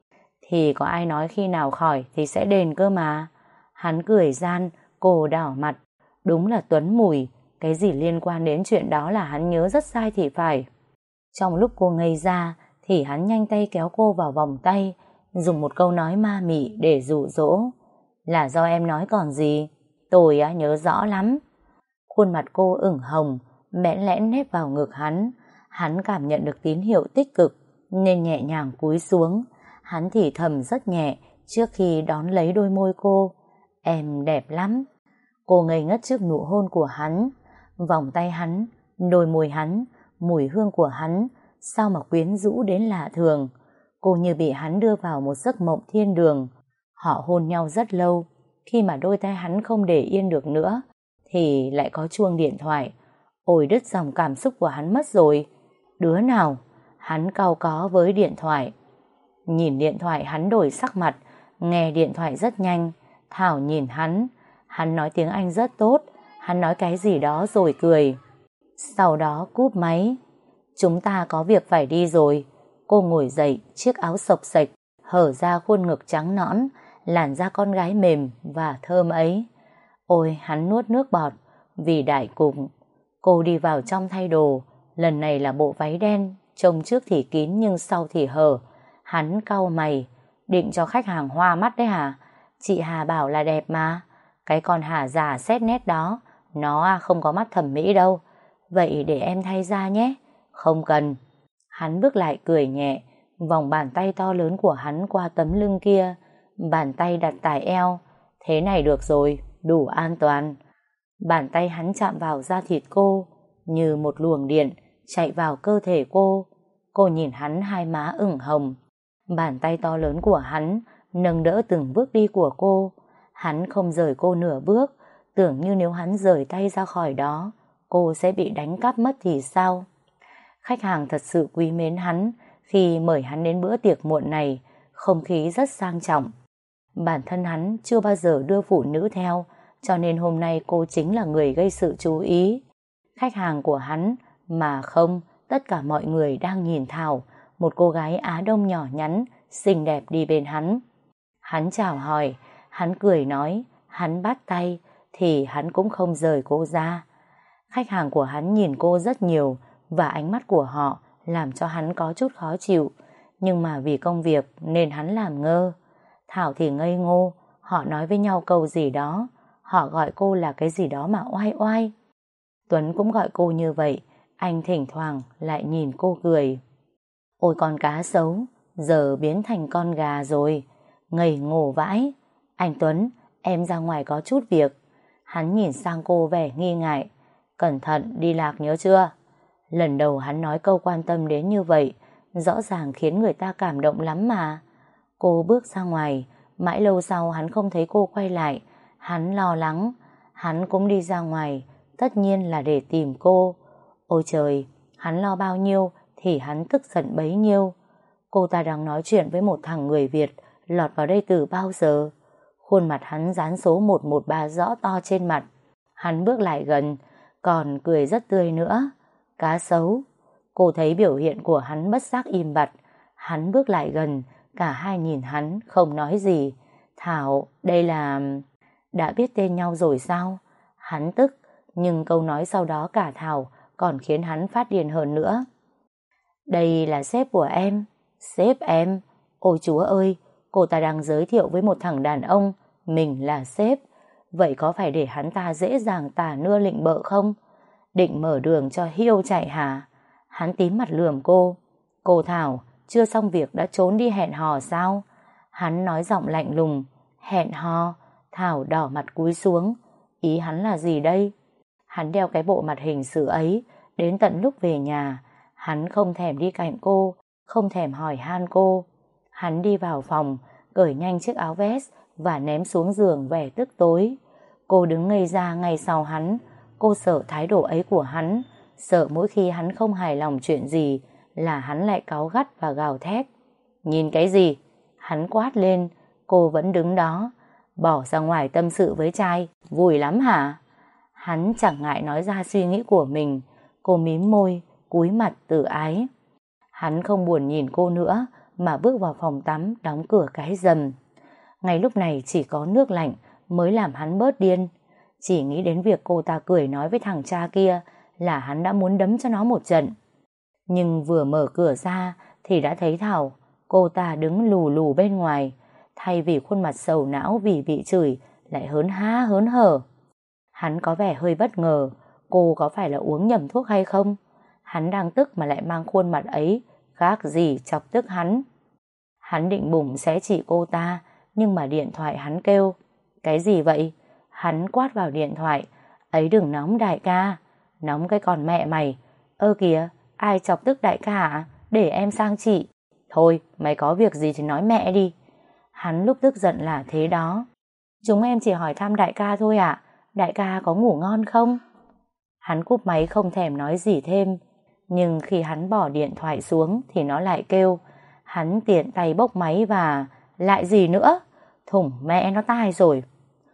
Thì có ai nói khi nào khỏi thì sẽ đền cơ mà. Hắn cười gian, cô đỏ mặt. Đúng là Tuấn Mùi. Cái gì liên quan đến chuyện đó là hắn nhớ rất sai thì phải. Trong lúc cô ngây ra thì hắn nhanh tay kéo cô vào vòng tay, dùng một câu nói ma mị để dụ dỗ. Là do em nói còn gì, tôi á, nhớ rõ lắm. Khuôn mặt cô ửng hồng, bẽn lẽn nép vào ngực hắn. Hắn cảm nhận được tín hiệu tích cực nên nhẹ nhàng cúi xuống. Hắn thì thầm rất nhẹ trước khi đón lấy đôi môi cô. Em đẹp lắm. Cô ngây ngất trước nụ hôn của hắn. Vòng tay hắn, đôi môi hắn, mùi hương của hắn, sao mà quyến rũ đến lạ thường. Cô như bị hắn đưa vào một giấc mộng thiên đường. Họ hôn nhau rất lâu. Khi mà đôi tay hắn không để yên được nữa thì lại có chuông điện thoại. Ôi đứt dòng cảm xúc của hắn mất rồi. Đứa nào? Hắn cau có với điện thoại. Nhìn điện thoại hắn đổi sắc mặt. Nghe điện thoại rất nhanh. Thảo nhìn hắn. Hắn nói tiếng Anh rất tốt. Hắn nói cái gì đó rồi cười. Sau đó cúp máy. Chúng ta có việc phải đi rồi. Cô ngồi dậy, chiếc áo xộc xệch hở ra khuôn ngực trắng nõn, làn da con gái mềm và thơm ấy. Ôi, hắn nuốt nước bọt vì đại cục. Cô đi vào trong thay đồ. Lần này là bộ váy đen, trông trước thì kín nhưng sau thì hở. Hắn cau mày. Định cho khách hàng hoa mắt đấy hả? Chị Hà bảo là đẹp mà. Cái con Hà già xét nét đó, nó không có mắt thẩm mỹ đâu. Vậy để em thay ra nhé. Không cần. Hắn bước lại cười nhẹ, vòng bàn tay to lớn của hắn qua tấm lưng kia. Bàn tay đặt tại eo. Thế này được rồi, đủ an toàn. Bàn tay hắn chạm vào da thịt cô như một luồng điện chạy vào cơ thể cô. Cô nhìn hắn, hai má ửng hồng. Bàn tay to lớn của hắn nâng đỡ từng bước đi của cô. Hắn không rời cô nửa bước, tưởng như nếu hắn rời tay ra khỏi đó cô sẽ bị đánh cắp mất thì sao. Khách hàng thật sự quý mến hắn khi mời hắn đến bữa tiệc muộn này. Không khí rất sang trọng. Bản thân hắn chưa bao giờ đưa phụ nữ theo, cho nên hôm nay cô chính là người gây sự chú ý. Khách hàng của hắn, mà không, tất cả mọi người đang nhìn Thảo, một cô gái Á Đông nhỏ nhắn, xinh đẹp đi bên hắn. Hắn chào hỏi, hắn cười nói, hắn bắt tay, thì hắn cũng không rời cô ra. Khách hàng của hắn nhìn cô rất nhiều, và ánh mắt của họ làm cho hắn có chút khó chịu. Nhưng mà vì công việc nên hắn làm ngơ. Thảo thì ngây ngô. Họ nói với nhau câu gì đó. Họ gọi cô là cái gì đó mà oai oai. Tuấn cũng gọi cô như vậy. Anh thỉnh thoảng lại nhìn cô cười. Ôi con cá sấu, giờ biến thành con gà rồi. Ngây ngô vãi. Anh Tuấn, em ra ngoài có chút việc. Hắn nhìn sang cô vẻ nghi ngại. Cẩn thận đi lạc nhớ chưa? Lần đầu hắn nói câu quan tâm đến như vậy, rõ ràng khiến người ta cảm động lắm mà. Cô bước ra ngoài, mãi lâu sau hắn không thấy cô quay lại. Hắn lo lắng. Hắn cũng đi ra ngoài, tất nhiên là để tìm cô. Ôi trời, hắn lo bao nhiêu thì hắn tức giận bấy nhiêu. Cô ta đang nói chuyện với một thằng người Việt lọt vào đây từ bao giờ. Khuôn mặt hắn dán số một một ba rõ to trên mặt. Hắn bước lại gần, còn cười rất tươi nữa. Cá sấu. Cô thấy biểu hiện của hắn bất giác im bặt. Hắn bước lại gần, cả hai nhìn hắn không nói gì. Thảo, đây là... Đã biết tên nhau rồi sao? Hắn tức, nhưng câu nói sau đó cả Thảo còn khiến hắn phát điên hơn nữa. Đây là sếp của em. Sếp em? Ôi chúa ơi, cô ta đang giới thiệu với một thằng đàn ông mình là sếp. Vậy có phải để hắn ta dễ dàng tà nưa lịnh bợ không? Định mở đường cho hiêu chạy hả? Hắn tím mặt lườm cô. Cô Thảo, chưa xong việc đã trốn đi hẹn hò sao? Hắn nói giọng lạnh lùng. Hẹn hò? Thảo đỏ mặt cúi xuống. Ý hắn là gì đây? Hắn đeo cái bộ mặt hình sự ấy. Đến tận lúc về nhà, hắn không thèm đi cạnh cô, không thèm hỏi han cô. Hắn đi vào phòng, cởi nhanh chiếc áo vest và ném xuống giường vẻ tức tối. Cô đứng ngây ra ngay sau hắn. Cô sợ thái độ ấy của hắn, sợ mỗi khi hắn không hài lòng chuyện gì là hắn lại cáu gắt và gào thét. Nhìn cái gì? Hắn quát lên. Cô vẫn đứng đó. Bỏ ra ngoài tâm sự với trai, vui lắm hả? Hắn chẳng ngại nói ra suy nghĩ của mình. Cô mím môi, cúi mặt tự ái. Hắn không buồn nhìn cô nữa mà bước vào phòng tắm, đóng cửa cái rầm. Ngay lúc này chỉ có nước lạnh mới làm hắn bớt điên. Chỉ nghĩ đến việc cô ta cười nói với thằng cha kia là hắn đã muốn đấm cho nó một trận. Nhưng vừa mở cửa ra thì đã thấy Thảo. Cô ta đứng lù lù bên ngoài, thay vì khuôn mặt sầu não vì bị chửi, lại hớn há hớn hở. Hắn có vẻ hơi bất ngờ, cô có phải là uống nhầm thuốc hay không? Hắn đang tức mà lại mang khuôn mặt ấy, khác gì chọc tức hắn. Hắn định bụng sẽ chỉ cô ta, nhưng mà điện thoại hắn kêu. Cái gì vậy? Hắn quát vào điện thoại. Ấy đừng nóng đại ca. Nóng cái con mẹ mày. Ơ kìa, ai chọc tức đại ca à? Để em sang chị. Thôi, mày có việc gì thì nói mẹ đi. Hắn lúc tức giận là thế đó. Chúng em chỉ hỏi thăm đại ca thôi ạ. Đại ca có ngủ ngon không? Hắn cúp máy không thèm nói gì thêm. Nhưng khi hắn bỏ điện thoại xuống thì nó lại kêu. Hắn tiện tay bốc máy và... Lại gì nữa? Thủng mẹ nó tai rồi.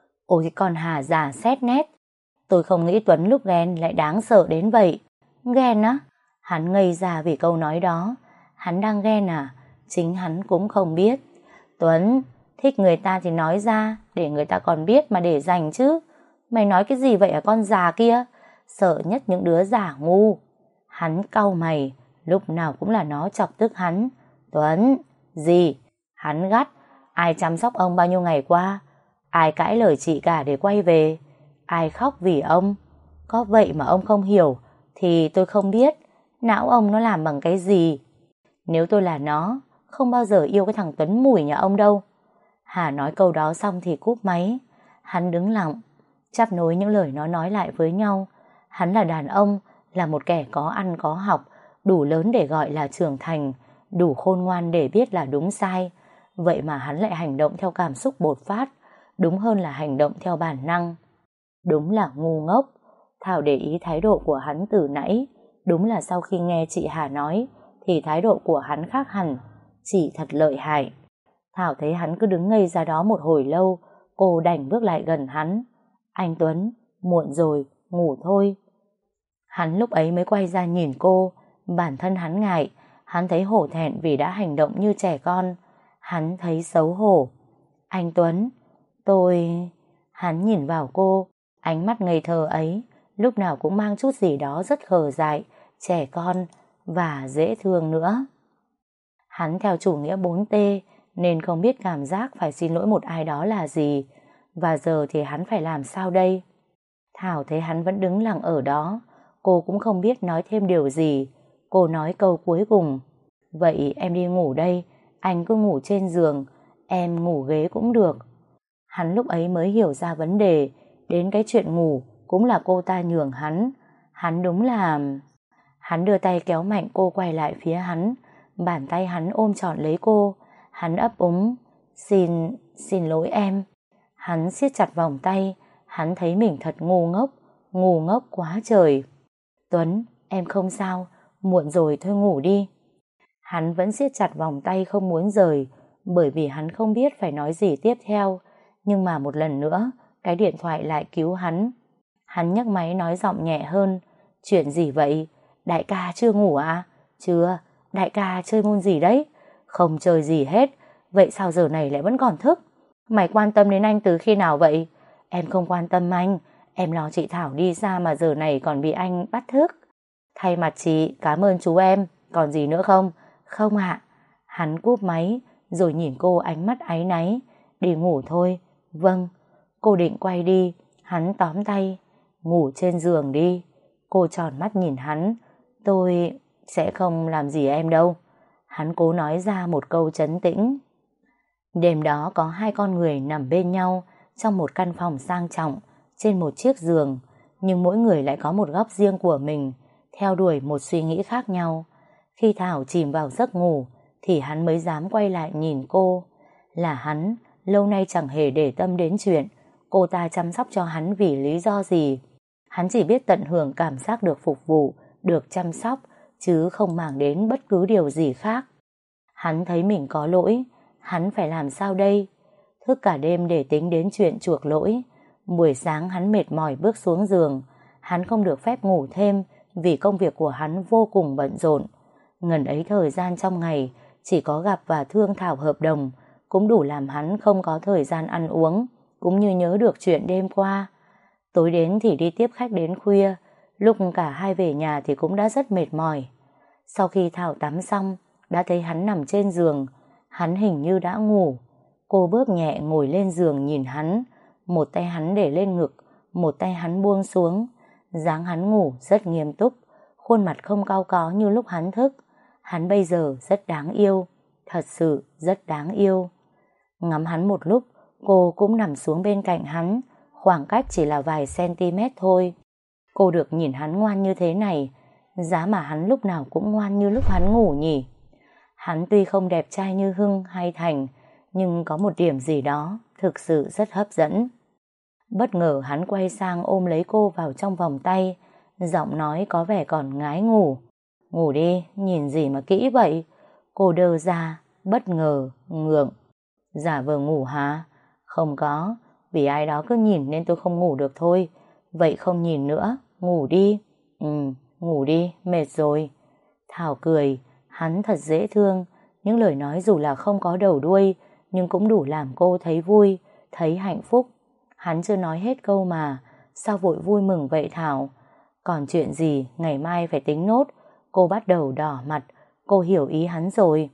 Ôi con Hà già xét nét. Tôi không nghĩ Tuấn lúc ghen lại đáng sợ đến vậy. Ghen á? Hắn ngây ra vì câu nói đó. Hắn đang ghen à? Chính hắn cũng không biết. Tuấn, thích người ta thì nói ra, để người ta còn biết mà để dành chứ. Mày nói cái gì vậy hả con già kia? Sợ nhất những đứa giả ngu. Hắn cau mày, lúc nào cũng là nó chọc tức hắn. Tuấn, gì? Hắn gắt, ai chăm sóc ông bao nhiêu ngày qua? Ai cãi lời chị cả để quay về? Ai khóc vì ông? Có vậy mà ông không hiểu, thì tôi không biết não ông nó làm bằng cái gì. Nếu tôi là nó, không bao giờ yêu cái thằng Tuấn Mùi nhà ông đâu. Hà nói câu đó xong thì cúp máy. Hắn đứng lặng, chắp nối những lời nó nói lại với nhau. Hắn là đàn ông, là một kẻ có ăn có học, đủ lớn để gọi là trưởng thành, đủ khôn ngoan để biết là đúng sai. Vậy mà hắn lại hành động theo cảm xúc bột phát, đúng hơn là hành động theo bản năng. Đúng là ngu ngốc. Thảo để ý thái độ của hắn từ nãy. Đúng là sau khi nghe chị Hà nói thì thái độ của hắn khác hẳn. Chị thật lợi hại. Thảo thấy hắn cứ đứng ngây ra đó một hồi lâu, cô đành bước lại gần hắn. Anh Tuấn, muộn rồi, ngủ thôi. Hắn lúc ấy mới quay ra nhìn cô. Bản thân hắn ngại. Hắn thấy hổ thẹn vì đã hành động như trẻ con. Hắn thấy xấu hổ. Anh Tuấn, tôi... Hắn nhìn vào cô. Ánh mắt ngây thơ ấy lúc nào cũng mang chút gì đó rất khờ dại, trẻ con và dễ thương nữa. Hắn theo chủ nghĩa bốn T nên không biết cảm giác phải xin lỗi một ai đó là gì. Và giờ thì hắn phải làm sao đây? Thảo thấy hắn vẫn đứng lặng ở đó. Cô cũng không biết nói thêm điều gì. Cô nói câu cuối cùng. Vậy em đi ngủ đây. Anh cứ ngủ trên giường. Em ngủ ghế cũng được. Hắn lúc ấy mới hiểu ra vấn đề. Đến cái chuyện ngủ cũng là cô ta nhường hắn. Hắn đúng là... Hắn đưa tay kéo mạnh cô quay lại phía hắn. Bàn tay hắn ôm trọn lấy cô. Hắn ấp úng. Xin... xin lỗi em. Hắn siết chặt vòng tay. Hắn thấy mình thật ngu ngốc. Ngu ngốc quá trời. Tuấn, em không sao. Muộn rồi thôi ngủ đi. Hắn vẫn siết chặt vòng tay không muốn rời. Bởi vì hắn không biết phải nói gì tiếp theo. Nhưng mà một lần nữa cái điện thoại lại cứu hắn. Hắn nhấc máy nói giọng nhẹ hơn. Chuyện gì vậy? Đại ca chưa ngủ à? Chưa. Đại ca chơi môn gì đấy? Không chơi gì hết. Vậy sao giờ này lại vẫn còn thức? Mày quan tâm đến anh từ khi nào vậy? Em không quan tâm anh. Em lo chị Thảo đi xa mà giờ này còn bị anh bắt thức. Thay mặt chị cảm ơn chú em. Còn gì nữa không? Không ạ. Hắn cúp máy rồi nhìn cô ánh mắt áy náy. Đi ngủ thôi. Vâng. Cô định quay đi. Hắn tóm tay. Ngủ trên giường đi. Cô tròn mắt nhìn hắn. Tôi sẽ không làm gì em đâu. Hắn cố nói ra một câu trấn tĩnh. Đêm đó có hai con người nằm bên nhau trong một căn phòng sang trọng trên một chiếc giường, nhưng mỗi người lại có một góc riêng của mình, theo đuổi một suy nghĩ khác nhau. Khi Thảo chìm vào giấc ngủ thì hắn mới dám quay lại nhìn cô. Là hắn lâu nay chẳng hề để tâm đến chuyện cô ta chăm sóc cho hắn vì lý do gì. Hắn chỉ biết tận hưởng cảm giác được phục vụ, được chăm sóc, chứ không màng đến bất cứ điều gì khác. Hắn thấy mình có lỗi. Hắn phải làm sao đây? Thức cả đêm để tính đến chuyện chuộc lỗi. Buổi sáng hắn mệt mỏi bước xuống giường. Hắn không được phép ngủ thêm vì công việc của hắn vô cùng bận rộn. Ngần ấy thời gian trong ngày chỉ có gặp và thương Thảo hợp đồng cũng đủ làm hắn không có thời gian ăn uống, cũng như nhớ được chuyện đêm qua. Tối đến thì đi tiếp khách đến khuya. Lúc cả hai về nhà thì cũng đã rất mệt mỏi. Sau khi Thảo tắm xong đã thấy hắn nằm trên giường. Hắn hình như đã ngủ. Cô bước nhẹ ngồi lên giường nhìn hắn, một tay hắn để lên ngực, một tay hắn buông xuống. Dáng hắn ngủ rất nghiêm túc, khuôn mặt không cau có như lúc hắn thức. Hắn bây giờ rất đáng yêu, thật sự rất đáng yêu. Ngắm hắn một lúc, cô cũng nằm xuống bên cạnh hắn, khoảng cách chỉ là vài cm thôi. Cô được nhìn hắn ngoan như thế này, giá mà hắn lúc nào cũng ngoan như lúc hắn ngủ nhỉ. Hắn tuy không đẹp trai như Hưng hay Thành, nhưng có một điểm gì đó thực sự rất hấp dẫn. Bất ngờ hắn quay sang ôm lấy cô vào trong vòng tay, giọng nói có vẻ còn ngái ngủ. Ngủ đi, nhìn gì mà kỹ vậy? Cô đơ ra, bất ngờ, ngượng. Giả vờ ngủ hả? Không có, vì ai đó cứ nhìn nên tôi không ngủ được thôi. Vậy không nhìn nữa, ngủ đi. Ừ, ngủ đi, mệt rồi. Thảo cười, hắn thật dễ thương. Những lời nói dù là không có đầu đuôi, nhưng cũng đủ làm cô thấy vui, thấy hạnh phúc. Hắn chưa nói hết câu mà, sao vội vui mừng vậy Thảo? Còn chuyện gì, ngày mai phải tính nốt. Cô bắt đầu đỏ mặt, cô hiểu ý hắn rồi.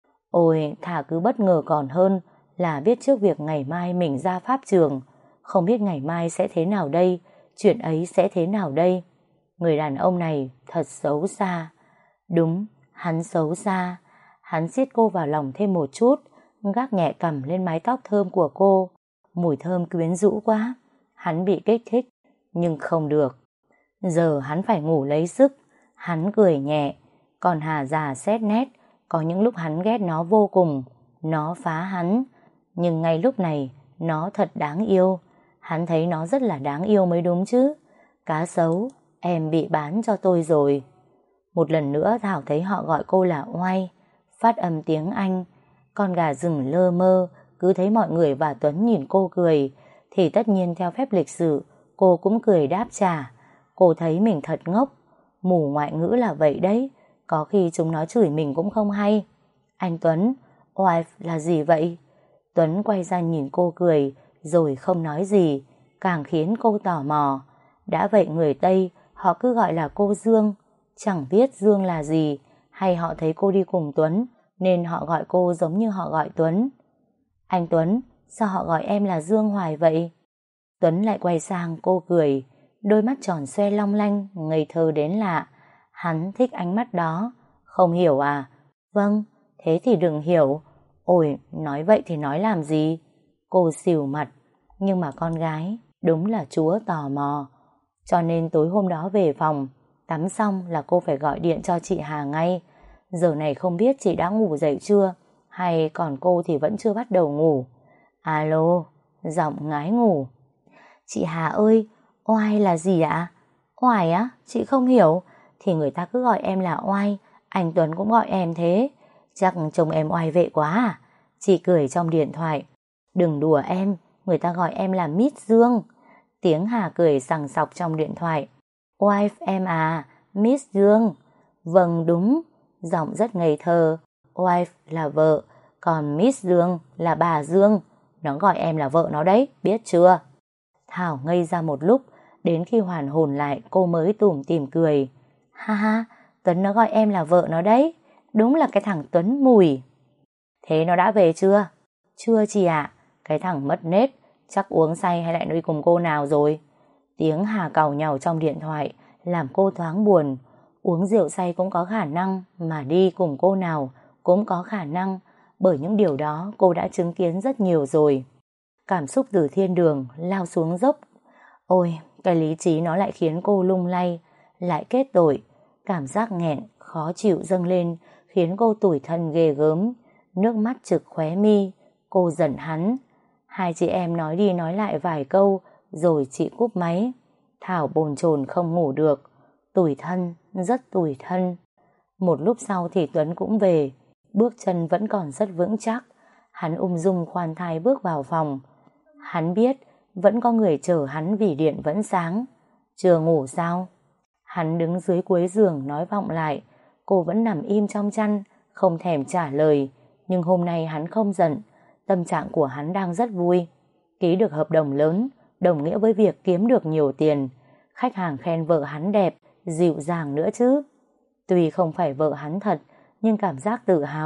Ôi, thà cứ bất ngờ còn hơn là biết trước việc ngày mai mình ra pháp trường. Không biết ngày mai sẽ thế nào đây, chuyện ấy sẽ thế nào đây. Người đàn ông này thật xấu xa. Đúng, hắn xấu xa. Hắn siết cô vào lòng thêm một chút, gác nhẹ cằm lên mái tóc thơm của cô. Mùi thơm quyến rũ quá. Hắn bị kích thích, nhưng không được. Giờ hắn phải ngủ lấy sức. Hắn cười nhẹ. Còn Hà già xét nét, có những lúc hắn ghét nó vô cùng. Nó phá hắn. Nhưng ngay lúc này, nó thật đáng yêu. Hắn thấy nó rất là đáng yêu mới đúng chứ. Cá sấu, em bị bán cho tôi rồi. Một lần nữa Thảo thấy họ gọi cô là Oai, phát âm tiếng Anh. Con gà rừng lơ mơ, cứ thấy mọi người và Tuấn nhìn cô cười, thì tất nhiên theo phép lịch sự, cô cũng cười đáp trả. Cô thấy mình thật ngốc. Mù ngoại ngữ là vậy đấy, có khi chúng nó chửi mình cũng không hay. Anh Tuấn, wife là gì vậy? Tuấn quay ra nhìn cô cười, rồi không nói gì, càng khiến cô tò mò. Đã vậy người Tây, họ cứ gọi là cô Dương. Chẳng biết Dương là gì, hay họ thấy cô đi cùng Tuấn, nên họ gọi cô giống như họ gọi Tuấn. Anh Tuấn, sao họ gọi em là Dương hoài vậy? Tuấn lại quay sang cô cười, đôi mắt tròn xoe long lanh, ngây thơ đến lạ. Hắn thích ánh mắt đó. Không hiểu à? Vâng, thế thì đừng hiểu. Ôi, nói vậy thì nói làm gì? Cô xỉu mặt. Nhưng mà con gái, đúng là chúa tò mò. Cho nên tối hôm đó về phòng, tắm xong là cô phải gọi điện cho chị Hà ngay. Giờ này không biết chị đã ngủ dậy chưa, hay còn cô thì vẫn chưa bắt đầu ngủ. Alo, giọng ngái ngủ. Chị Hà ơi, Oai là gì ạ? Oai á, chị không hiểu. Thì người ta cứ gọi em là Oai, anh Tuấn cũng gọi em thế. Chắc chồng em oai vệ quá à? Chị cười trong điện thoại. Đừng đùa em, người ta gọi em là Miss Dương. Tiếng Hà cười sằng sọc trong điện thoại. Wife em à, Miss Dương. Vâng đúng, giọng rất ngây thơ. Wife là vợ, còn Miss Dương là bà Dương. Nó gọi em là vợ nó đấy, biết chưa? Thảo ngây ra một lúc, đến khi hoàn hồn lại cô mới tủm tỉm cười. Ha ha, Tuấn nó gọi em là vợ nó đấy. Đúng là cái thằng Tuấn mùi. Thế nó đã về chưa? Chưa chị ạ. Cái thằng mất nết, chắc uống say hay lại đi cùng cô nào rồi. Tiếng Hà càu nhàu trong điện thoại làm cô thoáng buồn. Uống rượu say cũng có khả năng, mà đi cùng cô nào cũng có khả năng, bởi những điều đó cô đã chứng kiến rất nhiều rồi. Cảm xúc từ thiên đường lao xuống dốc. Ôi, cái lý trí nó lại khiến cô lung lay, lại kết tội. Cảm giác nghẹn, khó chịu dâng lên, khiến cô tủi thân ghê gớm. Nước mắt trực khóe mi. Cô giận hắn. Hai chị em nói đi nói lại vài câu, rồi chị cúp máy. Thảo bồn chồn không ngủ được. Tủi thân, rất tủi thân. Một lúc sau thì Tuấn cũng về. Bước chân vẫn còn rất vững chắc. Hắn ung dung khoan thai bước vào phòng. Hắn biết vẫn có người chờ hắn vì điện vẫn sáng. Chưa ngủ sao? Hắn đứng dưới cuối giường nói vọng lại. Cô vẫn nằm im trong chăn, không thèm trả lời. Nhưng hôm nay hắn không giận. Tâm trạng của hắn đang rất vui. Ký được hợp đồng lớn, đồng nghĩa với việc kiếm được nhiều tiền. Khách hàng khen vợ hắn đẹp, dịu dàng nữa chứ. Tuy không phải vợ hắn thật, nhưng cảm giác tự hào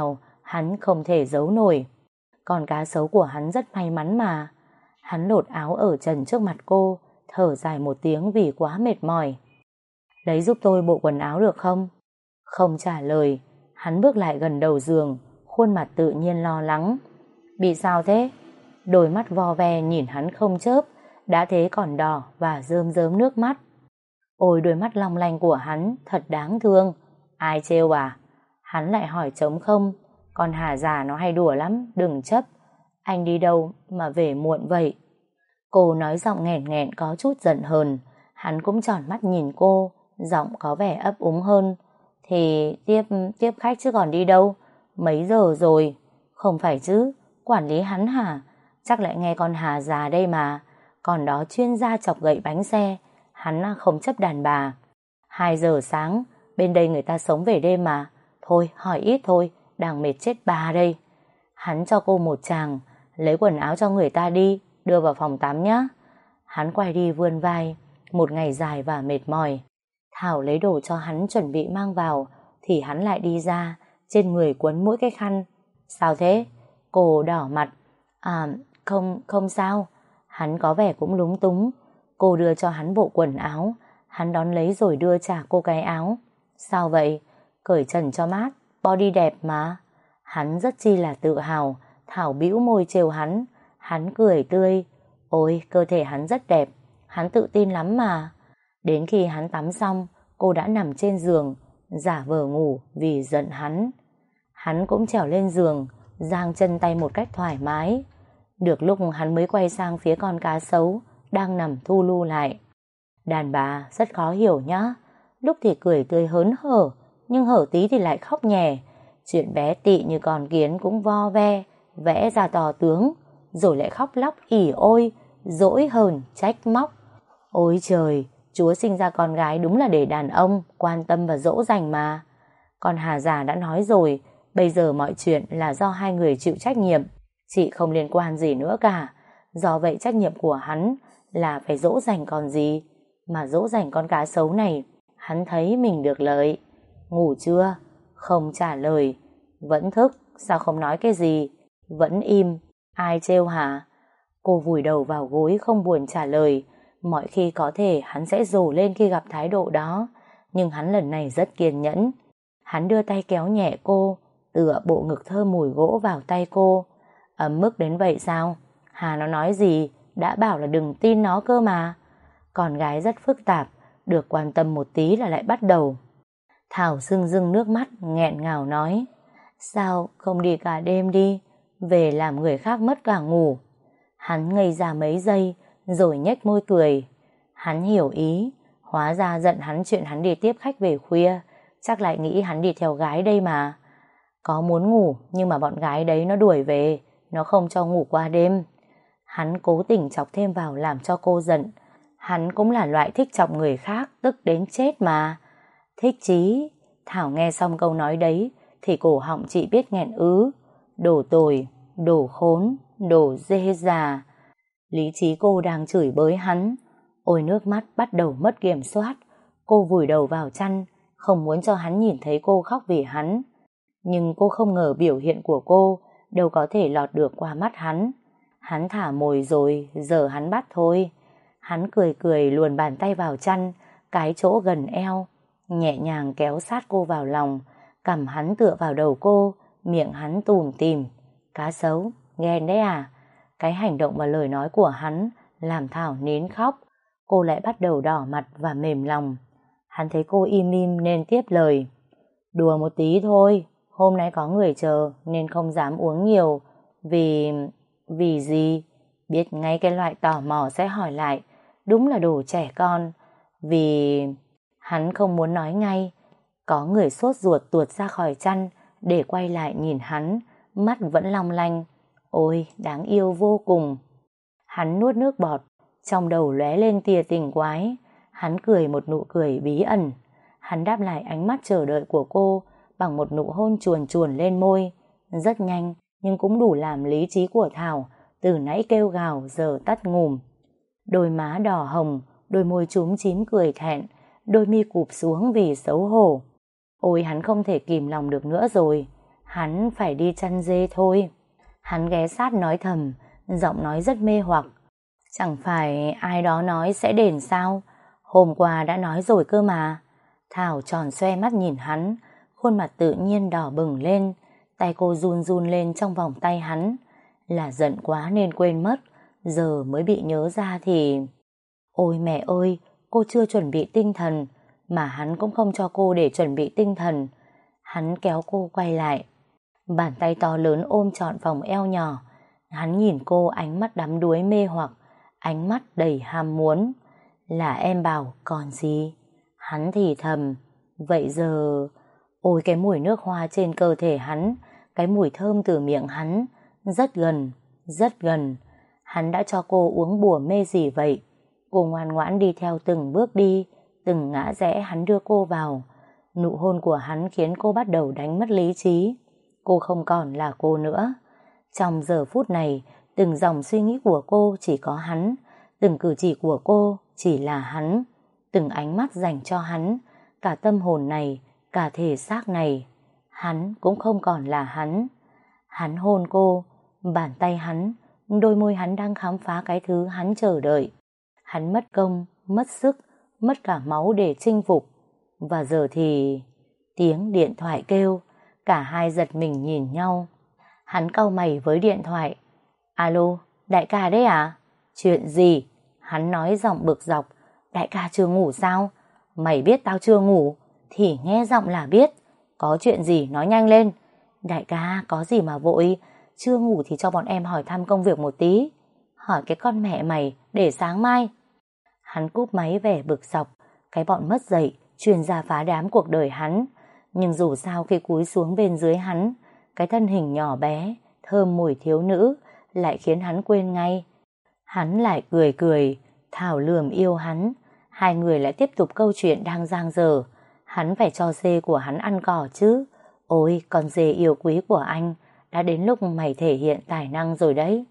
hắn không thể giấu nổi. Con cá sấu của hắn rất may mắn mà. Hắn lột áo ở trần trước mặt cô, thở dài một tiếng vì quá mệt mỏi. Lấy giúp tôi bộ quần áo được không? Không trả lời, hắn bước lại gần đầu giường, khuôn mặt tự nhiên lo lắng. Bị sao thế? Đôi mắt vo ve nhìn hắn không chớp, đã thế còn đỏ và rơm rớm nước mắt. Ôi đôi mắt long lanh của hắn thật đáng thương. Ai trêu à? Hắn lại hỏi trống không. Con Hà già nó hay đùa lắm, đừng chấp. Anh đi đâu mà về muộn vậy? Cô nói giọng nghẹn nghẹn có chút giận hờn. Hắn cũng tròn mắt nhìn cô, giọng có vẻ ấp úng hơn. Thì tiếp tiếp khách chứ còn đi đâu? Mấy giờ rồi? Không phải chứ, quản lý hắn hả? Chắc lại nghe con Hà già đây mà. Còn đó chuyên gia chọc gậy bánh xe, hắn không chấp đàn bà. Hai giờ sáng, bên đây người ta sống về đêm mà. Thôi, hỏi ít thôi, đang mệt chết bà đây. Hắn cho cô một tràng, lấy quần áo cho người ta đi, đưa vào phòng tắm nhé. Hắn quay đi vươn vai, một ngày dài và mệt mỏi. Thảo lấy đồ cho hắn chuẩn bị mang vào, thì hắn lại đi ra, trên người quấn mỗi cái khăn. Sao thế? Cô đỏ mặt. À, không, không sao. Hắn có vẻ cũng lúng túng. Cô đưa cho hắn bộ quần áo, hắn đón lấy rồi đưa trả cô cái áo. Sao vậy? Cởi trần cho mát, body đẹp mà. Hắn rất chi là tự hào. Thảo bĩu môi trêu hắn. Hắn cười tươi. Ôi, cơ thể hắn rất đẹp, hắn tự tin lắm mà. Đến khi hắn tắm xong, cô đã nằm trên giường, giả vờ ngủ vì giận hắn. Hắn cũng trèo lên giường, giang chân tay một cách thoải mái. Được lúc hắn mới quay sang phía con cá sấu đang nằm thu lu lại. Đàn bà rất khó hiểu nhá. Lúc thì cười tươi hớn hở, nhưng hở tí thì lại khóc nhè. Chuyện bé tị như con kiến cũng vo ve, vẽ ra tò tướng, rồi lại khóc lóc ỉ ôi, dỗi hờn trách móc. Ôi trời, Chúa sinh ra con gái đúng là để đàn ông quan tâm và dỗ dành mà. Con Hà già đã nói rồi, bây giờ mọi chuyện là do hai người chịu trách nhiệm, chị không liên quan gì nữa cả. Do vậy trách nhiệm của hắn là phải dỗ dành còn gì. Mà dỗ dành con cá sấu này, hắn thấy mình được lợi. Ngủ chưa? Không trả lời. Vẫn thức, sao không nói cái gì? Vẫn im. Ai trêu hả? Cô vùi đầu vào gối không buồn trả lời. Mọi khi có thể hắn sẽ rồ lên khi gặp thái độ đó, nhưng hắn lần này rất kiên nhẫn. Hắn đưa tay kéo nhẹ cô, tựa bộ ngực thơm mùi gỗ vào tay cô. Ấm mức đến vậy sao? Hà nó nói gì? Đã bảo là đừng tin nó cơ mà. Con gái rất phức tạp, được quan tâm một tí là lại bắt đầu. Thảo rưng rưng nước mắt, nghẹn ngào nói. Sao không đi cả đêm đi? Về làm người khác mất cả ngủ. Hắn ngây ra mấy giây, rồi nhếch môi cười. Hắn hiểu ý, hóa ra giận hắn chuyện hắn đi tiếp khách về khuya, chắc lại nghĩ hắn đi theo gái đây mà. Có muốn ngủ, nhưng mà bọn gái đấy nó đuổi về, nó không cho ngủ qua đêm. Hắn cố tình chọc thêm vào làm cho cô giận. Hắn cũng là loại thích chọc người khác, tức đến chết mà. Thích chí. Thảo nghe xong câu nói đấy, thì cổ họng chị biết nghẹn ứ. Đồ tồi, đồ khốn, đồ dê già. Lý trí cô đang chửi bới hắn. Ôi nước mắt bắt đầu mất kiểm soát. Cô vùi đầu vào chăn, không muốn cho hắn nhìn thấy cô khóc vì hắn. Nhưng cô không ngờ biểu hiện của cô đâu có thể lọt được qua mắt hắn. Hắn thả mồi rồi, giờ hắn bắt thôi. Hắn cười cười luồn bàn tay vào chăn, cái chỗ gần eo, nhẹ nhàng kéo sát cô vào lòng. Cằm hắn tựa vào đầu cô, miệng hắn tủm tỉm. Cá sấu, ghen đấy à? Cái hành động và lời nói của hắn làm Thảo nín khóc. Cô lại bắt đầu đỏ mặt và mềm lòng. Hắn thấy cô im im nên tiếp lời. Đùa một tí thôi, hôm nay có người chờ nên không dám uống nhiều. Vì... vì gì? Biết ngay cái loại tò mò sẽ hỏi lại. Đúng là đồ trẻ con. Vì... Hắn không muốn nói ngay. Có người sốt ruột tuột ra khỏi chăn để quay lại nhìn hắn, mắt vẫn long lanh. Ôi, đáng yêu vô cùng. Hắn nuốt nước bọt, trong đầu lóe lên tia tình quái. Hắn cười một nụ cười bí ẩn. Hắn đáp lại ánh mắt chờ đợi của cô bằng một nụ hôn chuồn chuồn lên môi. Rất nhanh, nhưng cũng đủ làm lý trí của Thảo từ nãy kêu gào giờ tắt ngủm. Đôi má đỏ hồng, đôi môi chúm chím cười thẹn, đôi mi cụp xuống vì xấu hổ. Ôi hắn không thể kìm lòng được nữa rồi. hắn phải đi chăn dê thôi. Hắn ghé sát nói thầm, giọng nói rất mê hoặc. Chẳng phải ai đó nói sẽ đền sao? Hôm qua đã nói rồi cơ mà. Thảo tròn xoe mắt nhìn hắn, khuôn mặt tự nhiên đỏ bừng lên, tay cô run run lên trong vòng tay hắn. Là giận quá nên quên mất, giờ mới bị nhớ ra thì... Ôi mẹ ơi, cô chưa chuẩn bị tinh thần, mà hắn cũng không cho cô để chuẩn bị tinh thần. Hắn kéo cô quay lại, bàn tay to lớn ôm trọn vòng eo nhỏ. Hắn nhìn cô ánh mắt đắm đuối mê hoặc, ánh mắt đầy ham muốn. Là em bảo còn gì? Hắn thì thầm. Vậy giờ... Ôi cái mùi nước hoa trên cơ thể hắn, cái mùi thơm từ miệng hắn, rất gần, rất gần. Hắn đã cho cô uống bùa mê gì vậy? Cô ngoan ngoãn đi theo từng bước đi, từng ngã rẽ hắn đưa cô vào. Nụ hôn của hắn khiến cô bắt đầu đánh mất lý trí. Cô không còn là cô nữa. Trong giờ phút này, từng dòng suy nghĩ của cô chỉ có hắn, từng cử chỉ của cô chỉ là hắn, từng ánh mắt dành cho hắn, cả tâm hồn này, cả thể xác này, hắn cũng không còn là hắn. Hắn hôn cô, bàn tay hắn, đôi môi hắn đang khám phá cái thứ hắn chờ đợi. Hắn mất công, mất sức, mất cả máu để chinh phục. Và giờ thì... Tiếng điện thoại kêu, cả hai giật mình nhìn nhau. Hắn cau mày với điện thoại. Alo, đại ca đấy à? Chuyện gì? Hắn nói giọng bực dọc. Đại ca chưa ngủ sao? Mày biết tao chưa ngủ thì nghe giọng là biết. Có chuyện gì nói nhanh lên. Đại ca, có gì mà vội? Chưa ngủ thì cho bọn em hỏi thăm công việc một tí. Hỏi cái con mẹ mày để sáng mai. Hắn cúp máy vẻ bực dọc. Cái bọn mất dậy chuyên gia phá đám cuộc đời hắn. Nhưng dù sao khi cúi xuống bên dưới hắn, cái thân hình nhỏ bé thơm mùi thiếu nữ lại khiến hắn quên ngay. Hắn lại cười cười. Thảo lườm yêu hắn. Hai người lại tiếp tục câu chuyện đang dang dở. Hắn phải cho dê của hắn ăn cỏ chứ. Ôi con dê yêu quý của anh, đã đến lúc mày thể hiện tài năng rồi đấy.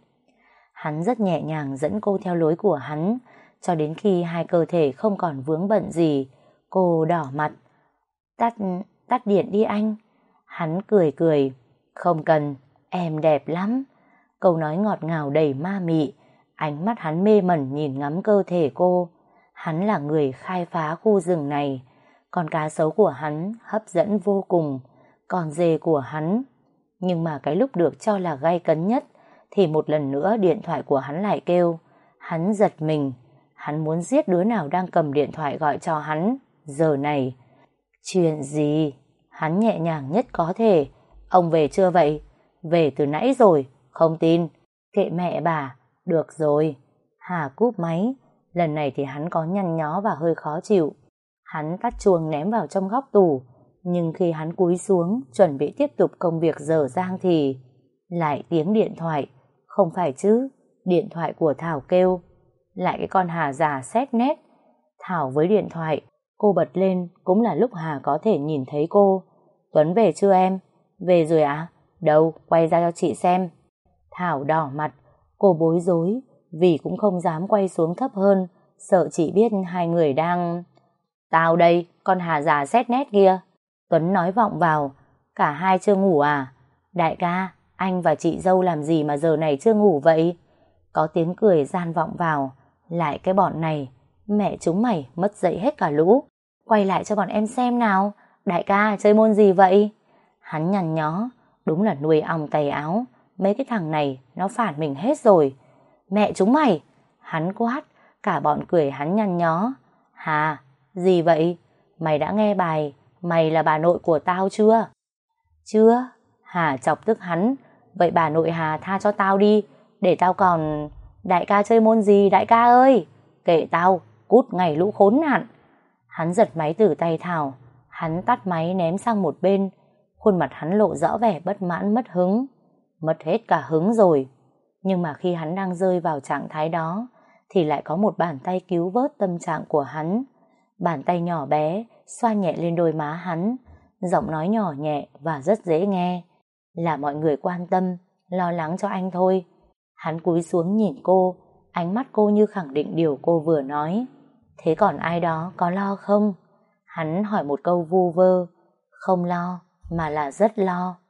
Hắn rất nhẹ nhàng dẫn cô theo lối của hắn, cho đến khi hai cơ thể không còn vướng bận gì. Cô đỏ mặt. Tắt, tắt điện đi anh. Hắn cười cười. Không cần, em đẹp lắm. Câu nói ngọt ngào đầy ma mị. Ánh mắt hắn mê mẩn nhìn ngắm cơ thể cô. Hắn là người khai phá khu rừng này. Con cá sấu của hắn hấp dẫn vô cùng. Con dê của hắn. Nhưng mà cái lúc được cho là gay cấn nhất thì một lần nữa điện thoại của hắn lại kêu. Hắn giật mình. Hắn muốn giết đứa nào đang cầm điện thoại gọi cho hắn giờ này. Chuyện gì? Hắn nhẹ nhàng nhất có thể. Ông về chưa vậy? Về từ nãy rồi. Không tin. Kệ mẹ bà. Được rồi. Hà cúp máy. Lần này thì hắn có nhăn nhó và hơi khó chịu. Hắn tắt chuông ném vào trong góc tủ. Nhưng khi hắn cúi xuống chuẩn bị tiếp tục công việc dở dang thì lại tiếng điện thoại. Không phải chứ. Điện thoại của Thảo kêu. Lại cái con Hà già xét nét. Thảo với điện thoại. Cô bật lên cũng là lúc Hà có thể nhìn thấy cô. Tuấn về chưa em? Về rồi ạ? À? Đâu, quay ra cho chị xem. Thảo đỏ mặt. Cô bối rối vì cũng không dám quay xuống thấp hơn, sợ chị biết hai người đang... Tao đây, con Hà già xét nét kia. Tuấn nói vọng vào. Cả hai chưa ngủ à? Đại ca, anh và chị dâu làm gì mà giờ này chưa ngủ vậy? Có tiếng cười gian vọng vào. Lại cái bọn này, mẹ chúng mày mất dậy hết cả lũ. Quay lại cho bọn em xem nào. Đại ca, chơi môn gì vậy? Hắn nhằn nhó. Đúng là nuôi ong tay áo. Mấy cái thằng này nó phản mình hết rồi. Mẹ chúng mày! Hắn quát. Cả bọn cười hắn nhăn nhó. Hà, gì vậy? Mày đã nghe bài Mày là bà nội của tao chưa? Chưa. Hà chọc tức hắn. Vậy bà nội Hà tha cho tao đi, để tao còn... Đại ca chơi môn gì đại ca ơi? Kệ tao, cút ngay lũ khốn nạn. Hắn giật máy từ tay Thảo. Hắn tắt máy ném sang một bên. Khuôn mặt hắn lộ rõ vẻ bất mãn mất hứng. Mất hết cả hứng rồi. Nhưng mà khi hắn đang rơi vào trạng thái đó thì lại có một bàn tay cứu vớt tâm trạng của hắn. Bàn tay nhỏ bé xoa nhẹ lên đôi má hắn. Giọng nói nhỏ nhẹ và rất dễ nghe. Là mọi người quan tâm, lo lắng cho anh thôi. Hắn cúi xuống nhìn cô. Ánh mắt cô như khẳng định điều cô vừa nói. Thế còn ai đó có lo không? Hắn hỏi một câu vu vơ. Không lo, mà là rất lo.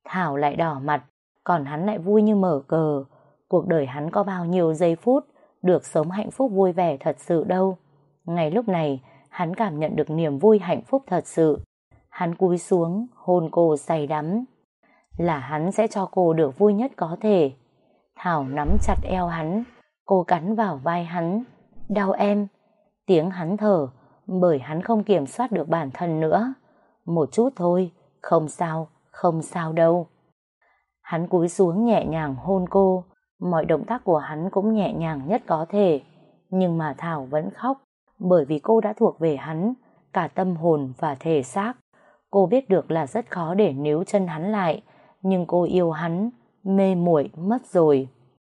Thảo lại đỏ mặt, còn hắn lại vui như mở cờ. Cuộc đời hắn có bao nhiêu giây phút được sống hạnh phúc vui vẻ thật sự đâu. Ngay lúc này, hắn cảm nhận được niềm vui hạnh phúc thật sự. Hắn cúi xuống, hôn cô say đắm. Là hắn sẽ cho cô được vui nhất có thể. Thảo nắm chặt eo hắn, cô cắn vào vai hắn. Đau em. Tiếng hắn thở, bởi hắn không kiểm soát được bản thân nữa. Một chút thôi, không sao, không sao đâu. Hắn cúi xuống nhẹ nhàng hôn cô, mọi động tác của hắn cũng nhẹ nhàng nhất có thể. Nhưng mà Thảo vẫn khóc, bởi vì cô đã thuộc về hắn, cả tâm hồn và thể xác. Cô biết được là rất khó để níu chân hắn lại, nhưng cô yêu hắn, mê muội mất rồi.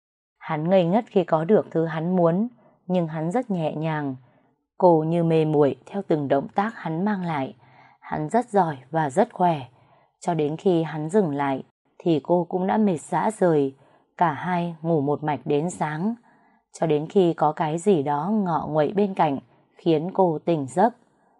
Hắn ngây ngất khi có được thứ hắn muốn, nhưng hắn rất nhẹ nhàng. Cô như mê muội theo từng động tác hắn mang lại. Hắn rất giỏi và rất khỏe. Cho đến khi hắn dừng lại, thì cô cũng đã mệt rã rời. Cả hai ngủ một mạch đến sáng. Cho đến khi có cái gì đó ngọ nguậy bên cạnh, khiến cô tỉnh giấc.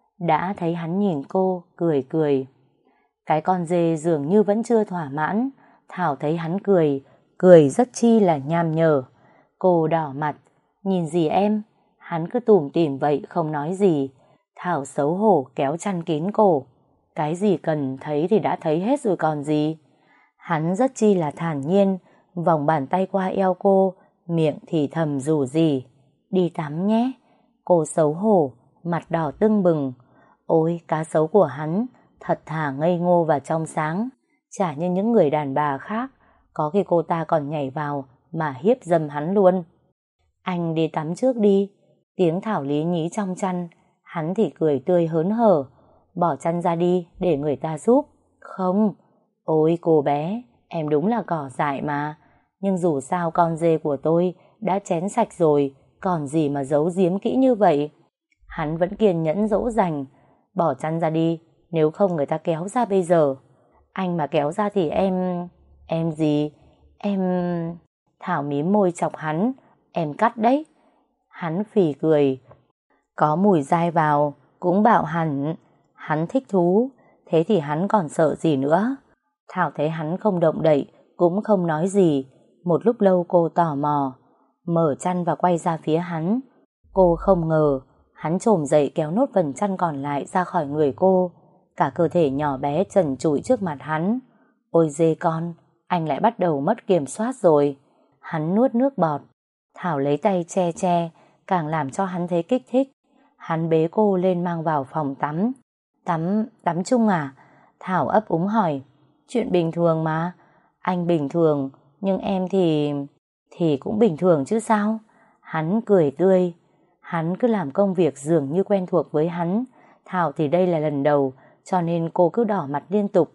Đã thấy hắn nhìn cô, cười cười. Cái con dê dường như vẫn chưa thỏa mãn. Thảo thấy hắn cười, cười rất chi là nham nhở. Cô đỏ mặt, nhìn gì em? Hắn cứ tủm tỉm vậy không nói gì. Thảo xấu hổ kéo chăn kín cổ. Cái gì cần thấy thì đã thấy hết rồi còn gì. Hắn rất chi là thản nhiên, vòng bàn tay qua eo cô, miệng thì thầm rủ rỉ. Đi tắm nhé. Cô xấu hổ, mặt đỏ tưng bừng. Ôi, cá sấu của hắn thật thà ngây ngô và trong sáng, chả như những người đàn bà khác. Có khi cô ta còn nhảy vào mà hiếp dâm hắn luôn. Anh đi tắm trước đi. Tiếng Thảo lý nhí trong chăn. Hắn thì cười tươi hớn hở. Bỏ chăn ra đi để người ta giúp. Không. Ôi cô bé, em đúng là cỏ dại mà. Nhưng dù sao con dê của tôi đã chén sạch rồi, còn gì mà giấu giếm kỹ như vậy. Hắn vẫn kiên nhẫn dỗ dành. Bỏ chăn ra đi, nếu không người ta kéo ra bây giờ. Anh mà kéo ra thì em... Em gì? Em... Thảo mím môi chọc hắn. Em cắt đấy. Hắn phì cười. Có mùi dai vào, cũng bảo hẳn. Hắn thích thú, thế thì hắn còn sợ gì nữa. Thảo thấy hắn không động đậy, cũng không nói gì. Một lúc lâu cô tò mò, mở chăn và quay ra phía hắn. Cô không ngờ, hắn chồm dậy kéo nốt phần chăn còn lại ra khỏi người cô. Cả cơ thể nhỏ bé trần trụi trước mặt hắn. Ôi dê con, anh lại bắt đầu mất kiểm soát rồi. Hắn nuốt nước bọt. Thảo lấy tay che che, càng làm cho hắn thấy kích thích. Hắn bế cô lên mang vào phòng tắm. Tắm, tắm chung à? Thảo ấp úng hỏi. Chuyện bình thường mà. Anh bình thường, nhưng em thì... Thì cũng bình thường chứ sao? Hắn cười tươi. Hắn cứ làm công việc dường như quen thuộc với hắn. Thảo thì đây là lần đầu, cho nên cô cứ đỏ mặt liên tục.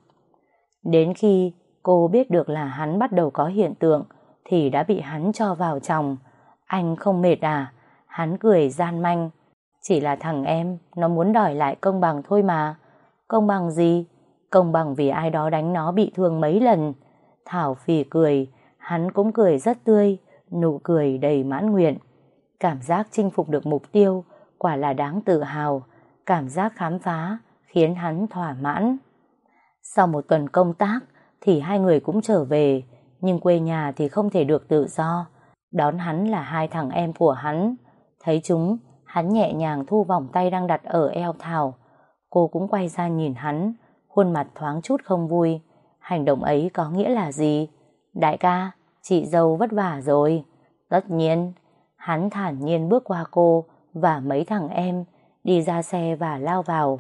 Đến khi cô biết được là hắn bắt đầu có hiện tượng, thì đã bị hắn cho vào chồng. Anh không mệt à? Hắn cười gian manh. Chỉ là thằng em, nó muốn đòi lại công bằng thôi mà. Công bằng gì? Công bằng vì ai đó đánh nó bị thương mấy lần. Thảo phì cười, hắn cũng cười rất tươi, nụ cười đầy mãn nguyện. Cảm giác chinh phục được mục tiêu, quả là đáng tự hào. Cảm giác khám phá, khiến hắn thỏa mãn. Sau một tuần công tác, thì hai người cũng trở về, nhưng quê nhà thì không thể được tự do. Đón hắn là hai thằng em của hắn. Thấy chúng, hắn nhẹ nhàng thu vòng tay đang đặt ở eo Thảo. Cô cũng quay ra nhìn hắn, khuôn mặt thoáng chút không vui. Hành động ấy có nghĩa là gì? Đại ca, chị dâu vất vả rồi. Tất nhiên. Hắn thản nhiên bước qua cô và mấy thằng em, đi ra xe và lao vào.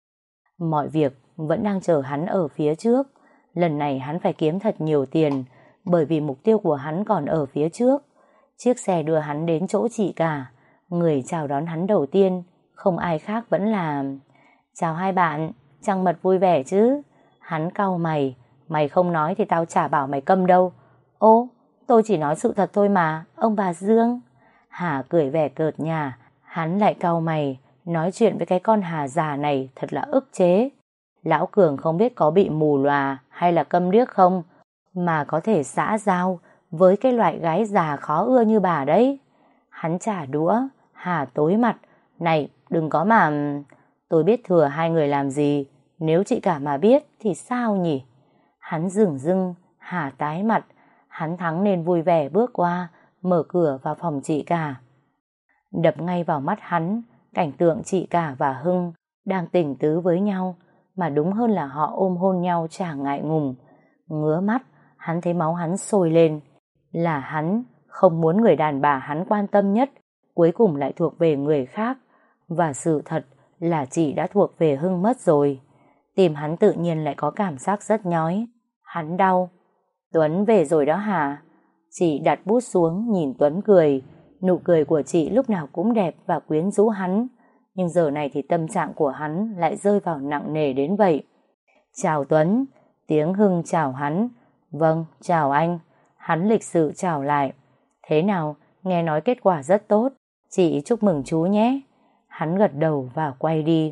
Mọi việc vẫn đang chờ hắn ở phía trước. Lần này hắn phải kiếm thật nhiều tiền, bởi vì mục tiêu của hắn còn ở phía trước. Chiếc xe đưa hắn đến chỗ chị cả. Người chào đón hắn đầu tiên không ai khác vẫn là... Chào hai bạn, trăng mật vui vẻ chứ? Hắn cau mày. Mày không nói thì tao chả bảo mày câm đâu. Ô, tôi chỉ nói sự thật thôi mà, ông bà Dương. Hà cười vẻ cợt nhả. Hắn lại cau mày. Nói chuyện với cái con Hà già này thật là ức chế. Lão Cường không biết có bị mù lòa hay là câm điếc không, mà có thể xã giao với cái loại gái già khó ưa như bà đấy. Hắn trả đũa. Hà tối mặt. Này, đừng có mà... Tôi biết thừa hai người làm gì. Nếu chị cả mà biết thì sao nhỉ? Hắn dửng dưng, Hà tái mặt, hắn thắng nên vui vẻ bước qua, mở cửa vào phòng chị cả. Đập ngay vào mắt hắn, cảnh tượng chị cả và Hưng đang tình tứ với nhau, mà đúng hơn là họ ôm hôn nhau chả ngại ngùng. Ngứa mắt, hắn thấy máu hắn sôi lên. Là hắn không muốn người đàn bà hắn quan tâm nhất cuối cùng lại thuộc về người khác, và sự thật là chị đã thuộc về Hưng mất rồi. Tim hắn tự nhiên lại có cảm giác rất nhói. Hắn đau. Tuấn về rồi đó hả? Chị đặt bút xuống nhìn Tuấn cười. Nụ cười của chị lúc nào cũng đẹp và quyến rũ hắn, nhưng giờ này thì tâm trạng của hắn lại rơi vào nặng nề đến vậy. Chào Tuấn. Tiếng Hưng chào hắn. Vâng, chào anh. Hắn lịch sự chào lại. Thế nào, nghe nói kết quả rất tốt, chị chúc mừng chú nhé. Hắn gật đầu và quay đi.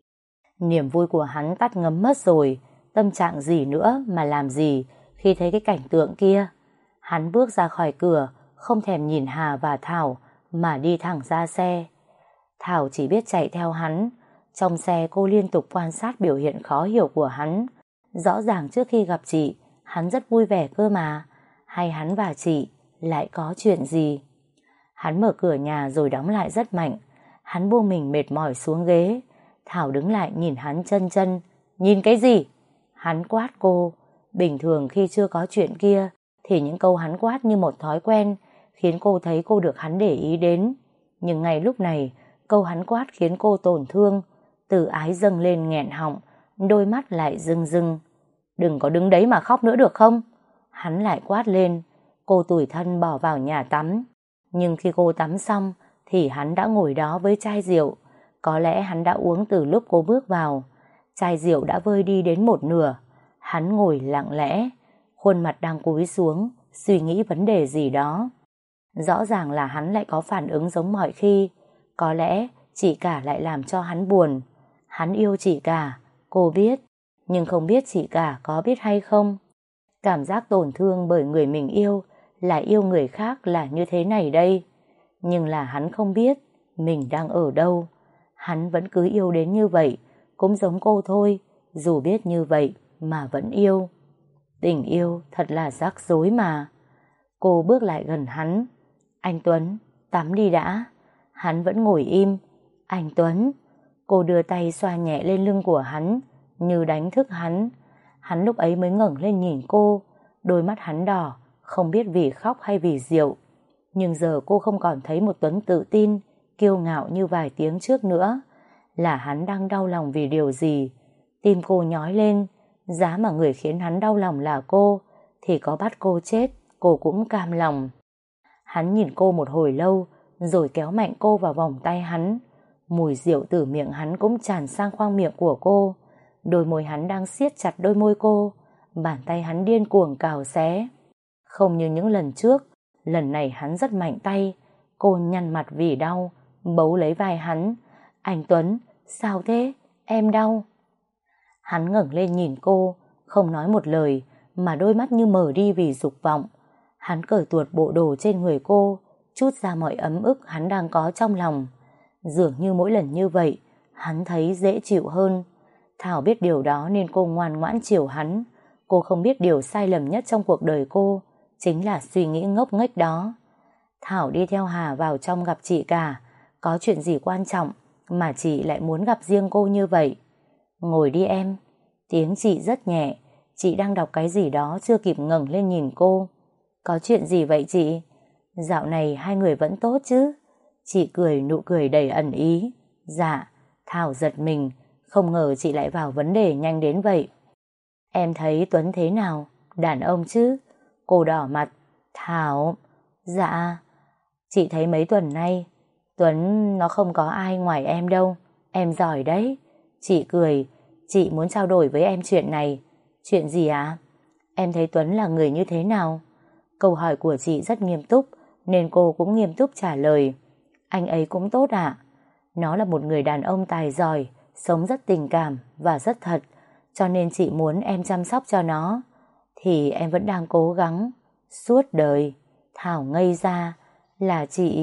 Niềm vui của hắn tắt ngấm mất rồi, tâm trạng gì nữa mà làm gì khi thấy cái cảnh tượng kia. Hắn bước ra khỏi cửa, không thèm nhìn Hà và Thảo mà đi thẳng ra xe. Thảo chỉ biết chạy theo hắn. Trong xe cô liên tục quan sát biểu hiện khó hiểu của hắn. Rõ ràng trước khi gặp chị, hắn rất vui vẻ cơ mà. Hay hắn và chị lại có chuyện gì? Hắn mở cửa nhà rồi đóng lại rất mạnh. Hắn buông mình mệt mỏi xuống ghế. Thảo đứng lại nhìn hắn chân chân. Nhìn cái gì? Hắn quát cô. Bình thường khi chưa có chuyện kia thì những câu hắn quát như một thói quen, khiến cô thấy cô được hắn để ý đến. Nhưng ngay lúc này, câu hắn quát khiến cô tổn thương. Từ ái dâng lên nghẹn họng, đôi mắt lại rưng rưng. Đừng có đứng đấy mà khóc nữa được không? Hắn lại quát lên. Cô tủi thân bỏ vào nhà tắm. Nhưng khi cô tắm xong thì hắn đã ngồi đó với chai rượu. Có lẽ hắn đã uống từ lúc cô bước vào. Chai rượu đã vơi đi đến một nửa. Hắn ngồi lặng lẽ, khuôn mặt đang cúi xuống, suy nghĩ vấn đề gì đó. Rõ ràng là hắn lại có phản ứng giống mọi khi. Có lẽ chị cả lại làm cho hắn buồn. Hắn yêu chị cả, cô biết, nhưng không biết chị cả có biết hay không. Cảm giác tổn thương bởi người mình yêu là yêu người khác là như thế này đây. Nhưng là hắn không biết mình đang ở đâu. Hắn vẫn cứ yêu đến như vậy, cũng giống cô thôi, dù biết như vậy mà vẫn yêu. Tình yêu thật là rắc rối mà. Cô bước lại gần hắn. Anh Tuấn, tắm đi đã. Hắn vẫn ngồi im. Anh Tuấn. Cô đưa tay xoa nhẹ lên lưng của hắn, như đánh thức hắn. Hắn lúc ấy mới ngẩng lên nhìn cô. Đôi mắt hắn đỏ, không biết vì khóc hay vì rượu. Nhưng giờ cô không còn thấy một Tuấn tự tin, kiêu ngạo như vài tiếng trước nữa. Là hắn đang đau lòng vì điều gì? Tim cô nhói lên. Giá mà người khiến hắn đau lòng là cô, thì có bắt cô chết, cô cũng cam lòng. Hắn nhìn cô một hồi lâu, rồi kéo mạnh cô vào vòng tay hắn. Mùi rượu từ miệng hắn cũng tràn sang khoang miệng của cô. Đôi môi hắn đang siết chặt đôi môi cô. Bàn tay hắn điên cuồng cào xé. Không như những lần trước, lần này hắn rất mạnh tay. Cô nhăn mặt vì đau, bấu lấy vai hắn. Anh Tuấn, sao thế? Em đau. Hắn ngẩng lên nhìn cô, không nói một lời, mà đôi mắt như mở đi vì dục vọng. Hắn cởi tuột bộ đồ trên người cô, trút ra mọi ấm ức hắn đang có trong lòng. Dường như mỗi lần như vậy, hắn thấy dễ chịu hơn. Thảo biết điều đó nên cô ngoan ngoãn chiều hắn. Cô không biết điều sai lầm nhất trong cuộc đời cô chính là suy nghĩ ngốc nghếch đó. Thảo đi theo Hà vào trong gặp chị cả. Có chuyện gì quan trọng mà chị lại muốn gặp riêng cô như vậy? Ngồi đi em. Tiếng chị rất nhẹ. Chị đang đọc cái gì đó chưa kịp ngẩng lên nhìn cô. Có chuyện gì vậy chị? Dạo này hai người vẫn tốt chứ? Chị cười nụ cười đầy ẩn ý. Dạ. Thảo giật mình, không ngờ chị lại vào vấn đề nhanh đến vậy. Em thấy Tuấn thế nào? Đàn ông chứ? Cô đỏ mặt. Thảo. Dạ. Chị thấy mấy tuần nay Tuấn nó không có ai ngoài em đâu. Em giỏi đấy. Chị cười. Chị muốn trao đổi với em chuyện này. Chuyện gì ạ? Em thấy Tuấn là người như thế nào? Câu hỏi của chị rất nghiêm túc, nên cô cũng nghiêm túc trả lời. Anh ấy cũng tốt ạ. Nó là một người đàn ông tài giỏi, sống rất tình cảm và rất thật, cho nên chị muốn em chăm sóc cho nó. Thì em vẫn đang cố gắng. Suốt đời. Thảo ngây ra. Là chị...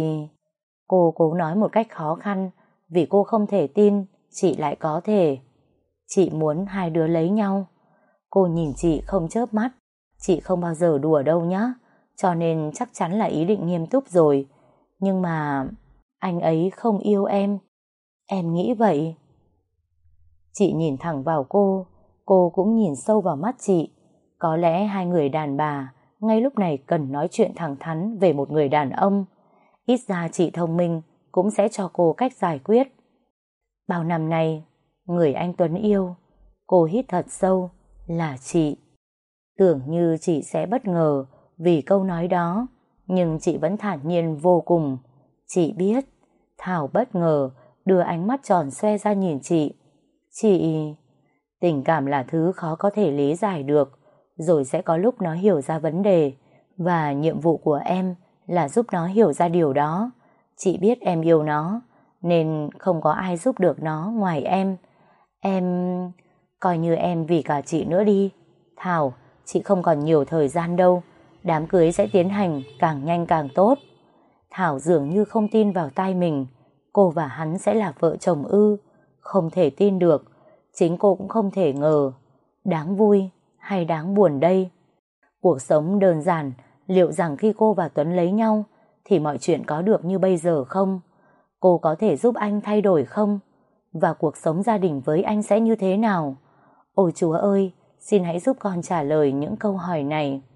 Cô cố nói một cách khó khăn, vì cô không thể tin chị lại có thể. Chị muốn hai đứa lấy nhau. Cô nhìn chị không chớp mắt. Chị không bao giờ đùa đâu nhá, cho nên chắc chắn là ý định nghiêm túc rồi. Nhưng mà anh ấy không yêu em. Em nghĩ vậy. Chị nhìn thẳng vào cô, cô cũng nhìn sâu vào mắt chị. Có lẽ hai người đàn bà ngay lúc này cần nói chuyện thẳng thắn về một người đàn ông. Ít ra chị thông minh cũng sẽ cho cô cách giải quyết. Bao năm nay, người anh Tuấn yêu, cô hít thật sâu, là chị. Tưởng như chị sẽ bất ngờ vì câu nói đó, nhưng chị vẫn thản nhiên vô cùng. Chị biết, Thảo bất ngờ đưa ánh mắt tròn xoe ra nhìn chị. Chị... Tình cảm là thứ khó có thể lý giải được, rồi sẽ có lúc nó hiểu ra vấn đề, và nhiệm vụ của em là giúp nó hiểu ra điều đó. Chị biết em yêu nó, nên không có ai giúp được nó ngoài em. Em... coi như em vì cả chị nữa đi. Thảo, chị không còn nhiều thời gian đâu. Đám cưới sẽ tiến hành càng nhanh càng tốt. Thảo dường như không tin vào tai mình. Cô và hắn sẽ là vợ chồng ư? Không thể tin được. Chính cô cũng không thể ngờ. Đáng vui hay đáng buồn đây? Cuộc sống đơn giản, liệu rằng khi cô và Tuấn lấy nhau thì mọi chuyện có được như bây giờ không? Cô có thể giúp anh thay đổi không? Và cuộc sống gia đình với anh sẽ như thế nào? Ôi Chúa ơi, xin hãy giúp con trả lời những câu hỏi này.